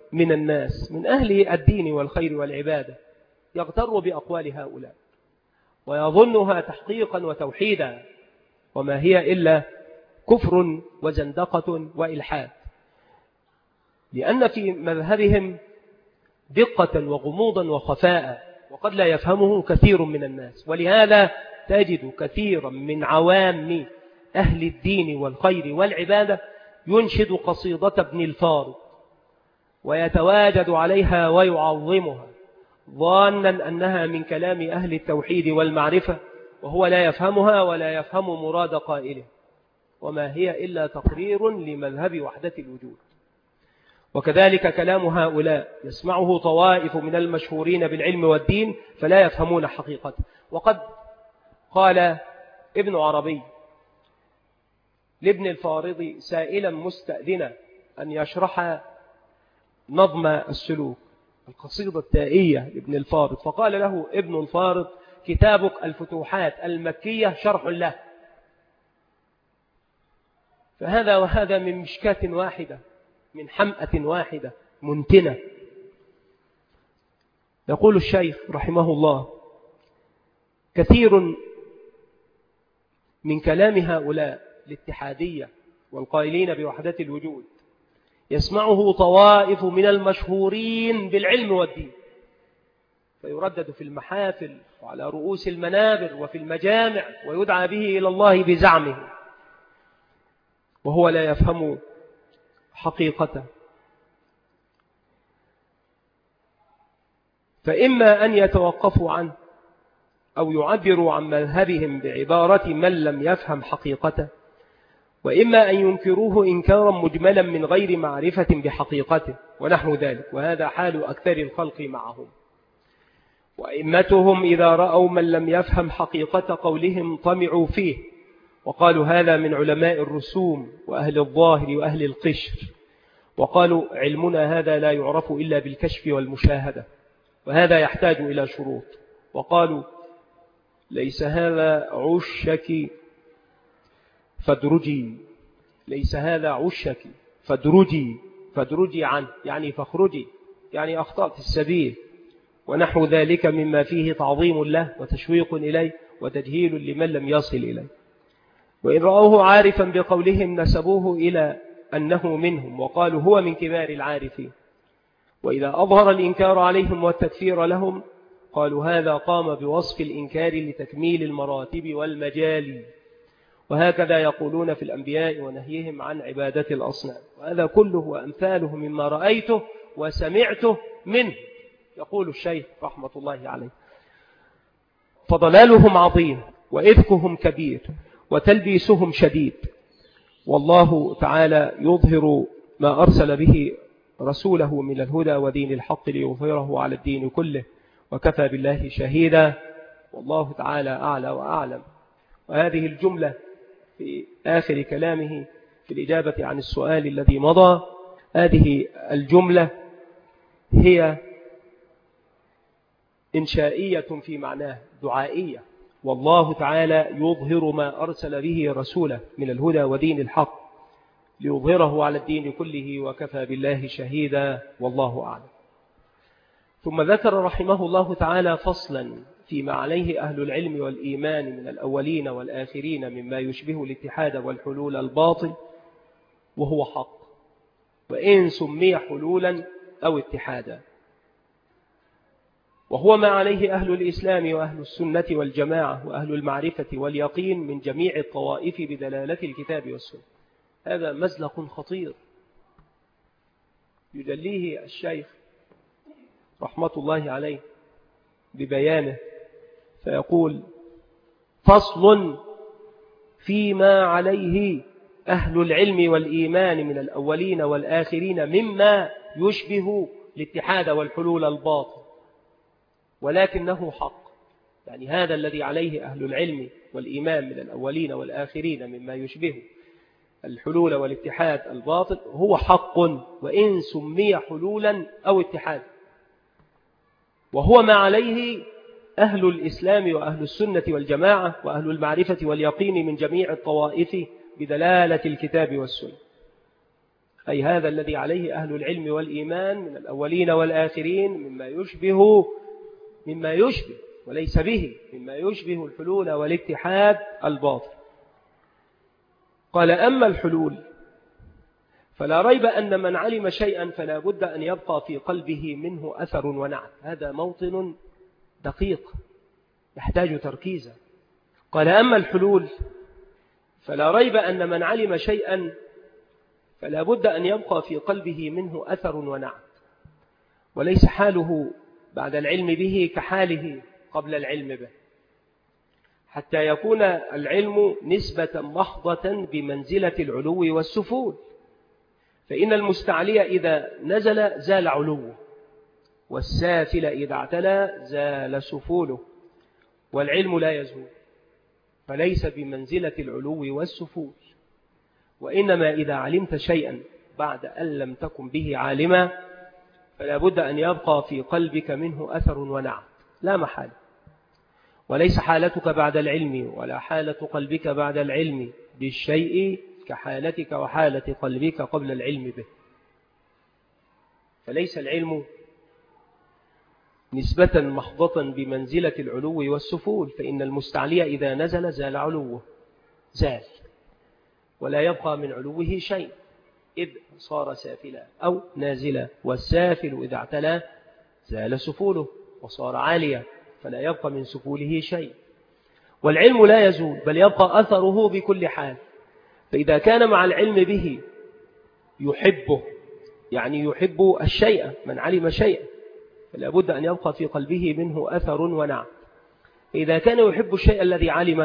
من الناس من أهل الدين والخير والعبادة يغتر بأقوال هؤلاء ويظنها تحقيقا وتوحيدا، وما هي إلا كفر وزندقة وإلحاد، لأن في مذهبهم دقة وغموضا وخفاء وقد لا يفهمه كثير من الناس. ولهذا تجد كثيرا من عوام أهل الدين والخير والعبادة ينشد قصيدة ابن الفارض ويتواجد عليها ويعظمها ظانا أنها من كلام أهل التوحيد والمعرفة، وهو لا يفهمها ولا يفهم مراد قائله، وما هي إلا تقرير لمذهب وحدة الوجود. وكذلك كلام هؤلاء يسمعه طوائف من المشهورين بالعلم والدين فلا يفهمون حقيقته. وقد قال ابن عربي لابن الفارض سائلا مستأذنا أن يشرح نظم السلوك، القصيدة التائية لابن الفارض، فقال له ابن الفارض: كتابك الفتوحات المكية شرح له. فهذا وهذا من مشكاة واحدة، من حمأة واحدة منتنة. يقول الشيخ رحمه الله: كثير من كلام هؤلاء الاتحادية والقائلين بوحدة الوجود يسمعه طوائف من المشهورين بالعلم والدين، فيردد في المحافل وعلى رؤوس المنابر وفي المجامع ويدعى به إلى الله بزعمه، وهو لا يفهم حقيقته. فإما أن يتوقفوا عنه أو يعبروا عن مذهبهم بعبارة من لم يفهم حقيقته، وإما أن ينكروه إنكارا مجملا من غير معرفة بحقيقته ونحو ذلك، وهذا حال أكثر الخلق معهم. وإمتهم إذا رأوا من لم يفهم حقيقة قولهم طمعوا فيه وقالوا هذا من علماء الرسوم وأهل الظاهر وأهل القشر، وقالوا علمنا هذا لا يعرف إلا بالكشف والمشاهدة، وهذا يحتاج إلى شروط. وقالوا ليس هذا عشك فادرجي، ليس هذا عشك فادرجي، فادرجي عنه يعني فاخرجي، يعني أخطأت السبيل، ونحو ذلك مما فيه تعظيم له وتشويق إليه وتجهيل لمن لم يصل إليه. وإن رأوه عارفا بقولهم نسبوه إلى أنه منهم وقالوا هو من كبار العارفين، وإذا أظهر الإنكار عليهم والتكفير لهم قالوا هذا قام بوصف الإنكار لتكميل المراتب والمجال. وهكذا يقولون في الأنبياء ونهيهم عن عبادة الأصنام، وهذا كله وأمثاله مما رأيته وسمعته منه. يقول الشيخ رحمة الله عليه: فضلالهم عظيم وإفكهم كبير وتلبيسهم شديد، والله تعالى يظهر ما أرسل به رسوله من الهدى ودين الحق ليظهره على الدين كله، وكفى بالله شهيدا، والله تعالى أعلى وأعلم. وهذه الجملة في آخر كلامه في الإجابة عن السؤال الذي مضى، هذه الجملة هي إنشائية في معناه دعائية، والله تعالى يظهر ما أرسل به رسوله من الهدى ودين الحق ليظهره على الدين كله، وكفى بالله شهيدا، والله أعلم. ثم ذكر رحمه الله تعالى فصلا فيما عليه أهل العلم والإيمان من الأولين والآخرين مما يشبه الاتحاد والحلول الباطل، وهو حق، وإن سمي حلولا أو اتحادا، وهو ما عليه أهل الإسلام وأهل السنة والجماعة وأهل المعرفة واليقين من جميع الطوائف بدلالة الكتاب والسنة. هذا مزلق خطير يجليه الشيخ رحمة الله عليه ببيانه، فيقول: فصل فيما عليه أهل العلم والإيمان من الأولين والآخرين مما يشبه الاتحاد والحلول الباطل، ولكنه حق. يعني هذا الذي عليه أهل العلم والإيمان من الأولين والآخرين مما يشبه الحلول والاتحاد الباطل هو حق، وإن سمي حلولا أو اتحاد، وهو ما عليه أهل الإسلام وأهل السنة والجماعة وأهل المعرفة واليقين من جميع الطوائف بدلالة الكتاب والسنة. أي هذا الذي عليه أهل العلم والإيمان من الأولين والآخرين مما يشبه مما يشبه وليس به مما يشبه الحلول والاتحاد الباطل. قال أما الحلول فلا ريب أن من علم شيئا فلا بد أن يبقى في قلبه منه أثر ونعت. هذا موطن دقيق يحتاج تركيزا. قال أما الحلول فلا ريب أن من علم شيئا فلا بد أن يبقى في قلبه منه أثر ونعت، وليس حاله بعد العلم به كحاله قبل العلم به، حتى يكون العلم نسبة محضة بمنزلة العلو والسفول. فإن المستعلي إذا نزل زال علوه، والسافل إذا اعتلى زال سفوله، والعلم لا يزول، فليس بمنزلة العلو والسفول. وإنما إذا علمت شيئا بعد أن لم تكن به عالما فلا بد أن يبقى في قلبك منه أثر ونعت لا محال. وليس حالتك بعد العلم ولا حالة قلبك بعد العلم بالشيء كحالتك وحالة قلبك قبل العلم به. فليس العلم نسبة محضة بمنزلة العلو والسفول، فإن المستعلي إذا نزل زال علوه، زال ولا يبقى من علوه شيء إذ صار سافلا أو نازلا، والسافل إذا اعتلى زال سفوله وصار عاليا فلا يبقى من سفوله شيء. والعلم لا يزول بل يبقى أثره بكل حال. فإذا كان مع العلم به يحبه، يعني يحب الشيء، من علم شيئا فلا بد أن يبقى في قلبه منه أثر ونعت. إذا كان يحب الشيء الذي علمه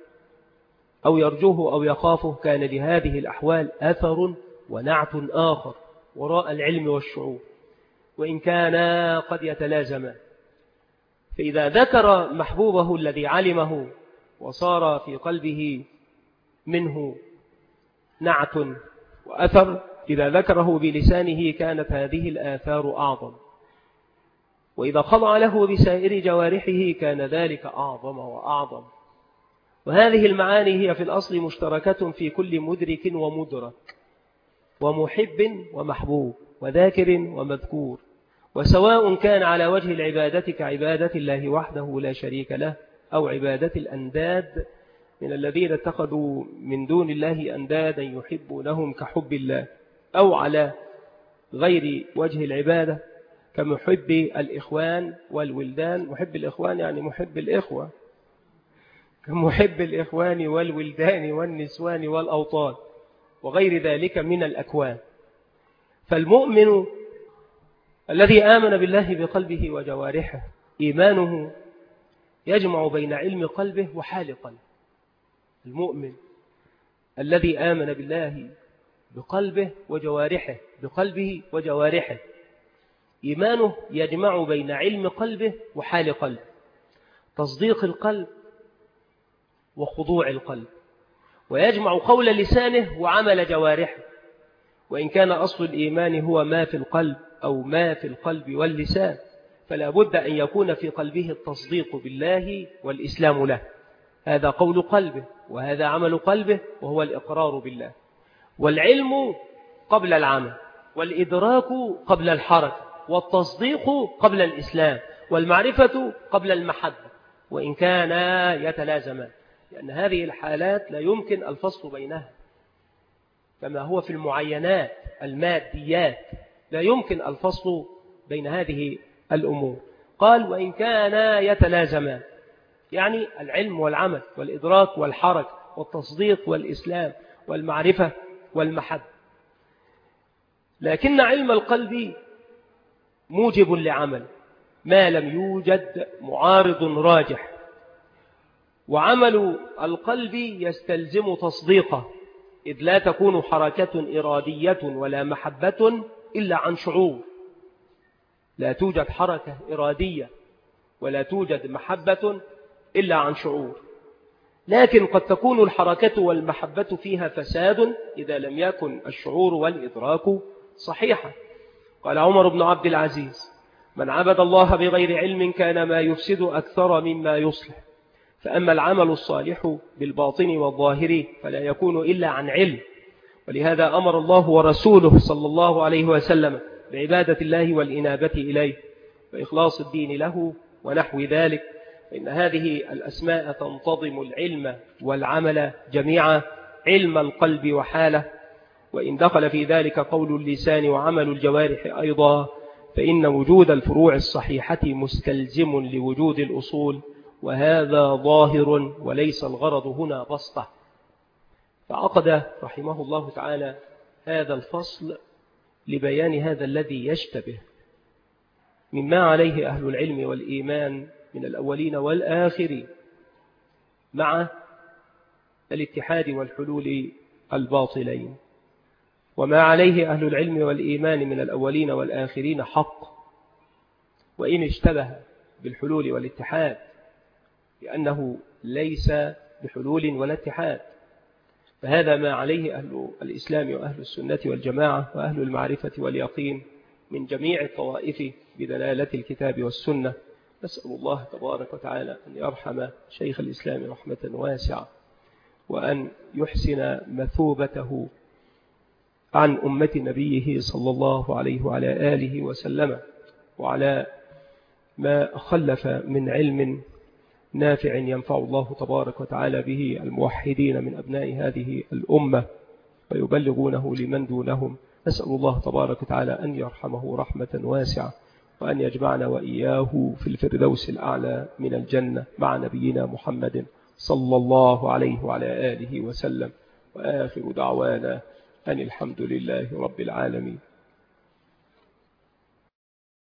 أو يرجوه أو يخافه كان لهذه الأحوال أثر ونعت آخر وراء العلم والشعور، وإن كان قد يتلازما. فإذا ذكر محبوبه الذي علمه وصار في قلبه منه نعت وأثر، إذا ذكره بلسانه كانت هذه الآثار أعظم، وإذا خضع له بسائر جوارحه كان ذلك أعظم وأعظم. وهذه المعاني هي في الأصل مشتركة في كل مدرك ومدرك ومحب ومحبوب وذاكر ومذكور، وسواء كان على وجه العبادة كعبادة الله وحده لا شريك له، أو عبادة الأنداد من الذين اتخذوا من دون الله أندادا يحبونهم كحب الله، أو على غير وجه العبادة كمحب الإخوان والولدان. محب الإخوان يعني محب الإخوة، كمحب الإخوان والولدان والنسوان والأوطان وغير ذلك من الأكوان. فالمؤمن الذي آمن بالله بقلبه وجوارحه إيمانه يجمع بين علم قلبه وحال قلبه. المؤمن الذي آمن بالله بقلبه وجوارحه بقلبه وجوارحه إيمانه يجمع بين علم قلبه وحال قلبه، تصديق القلب وخضوع القلب، ويجمع قول لسانه وعمل جوارحه. وإن كان أصل الإيمان هو ما في القلب أو ما في القلب واللسان، فلا بد أن يكون في قلبه التصديق بالله والإسلام له، هذا قول قلبه وهذا عمل قلبه وهو الإقرار بالله. والعلم قبل العمل، والإدراك قبل الحركة، والتصديق قبل الإسلام، والمعرفة قبل المحبة، وإن كان يتلازمان، لأن هذه الحالات لا يمكن الفصل بينها كما هو في المعينات الماديات، لا يمكن الفصل بين هذه الأمور. قال وإن كان يتلازمان، يعني العلم والعمل والإدراك والحركة والتصديق والإسلام والمعرفة والمحبة. لكن علم القلب موجب لعمل ما لم يوجد معارض راجح، وعمل القلب يستلزم تصديقه، إذ لا تكون حركة إرادية ولا محبة إلا عن شعور. لا توجد حركة إرادية ولا توجد محبة إلا عن شعور، لكن قد تكون الحركة والمحبة فيها فساد إذا لم يكن الشعور والإدراك صحيحا. قال عمر بن عبد العزيز من عبد الله بغير علم كان ما يفسد أكثر مما يصلح، فأما العمل الصالح بالباطن والظاهر فلا يكون إلا عن علم، ولهذا أمر الله ورسوله صلى الله عليه وسلم بعبادة الله والإنابة إليه وإخلاص الدين له ونحو ذلك، فإن هذه الأسماء تنتظم العلم والعمل جميعا، علم القلب وحاله، وإن دخل في ذلك قول اللسان وعمل الجوارح أيضا، فإن وجود الفروع الصحيحة مستلزم لوجود الأصول، وهذا ظاهر وليس الغرض هنا بسطة. فعقد رحمه الله تعالى هذا الفصل لبيان هذا الذي يشتبه مما عليه أهل العلم والإيمان من الأولين والآخرين مع الاتحاد والحلول الباطلين، وما عليه أهل العلم والإيمان من الأولين والآخرين حق، وإن اشتبه بالحلول والاتحاد لأنه ليس بحلول ولا اتحاد، فهذا ما عليه أهل الإسلام وأهل السنة والجماعة وأهل المعرفة واليقين من جميع الطوائف بدلالة الكتاب والسنة. نسأل الله تبارك وتعالى أن يرحم شيخ الإسلام رحمة واسعة، وأن يحسن مثوبته عن أمة نبيه صلى الله عليه وعلى آله وسلم، وعلى ما خلف من علم نافع ينفع الله تبارك وتعالى به الموحدين من أبناء هذه الأمة ويبلغونه لمن دونهم. نسأل الله تبارك وتعالى أن يرحمه رحمة واسعة، وأن يجمعنا وإياه في الفردوس الأعلى من الجنة مع نبينا محمد صلى الله عليه وعلى آله وسلم. وآخر دعوانا أن الحمد لله رب العالمين.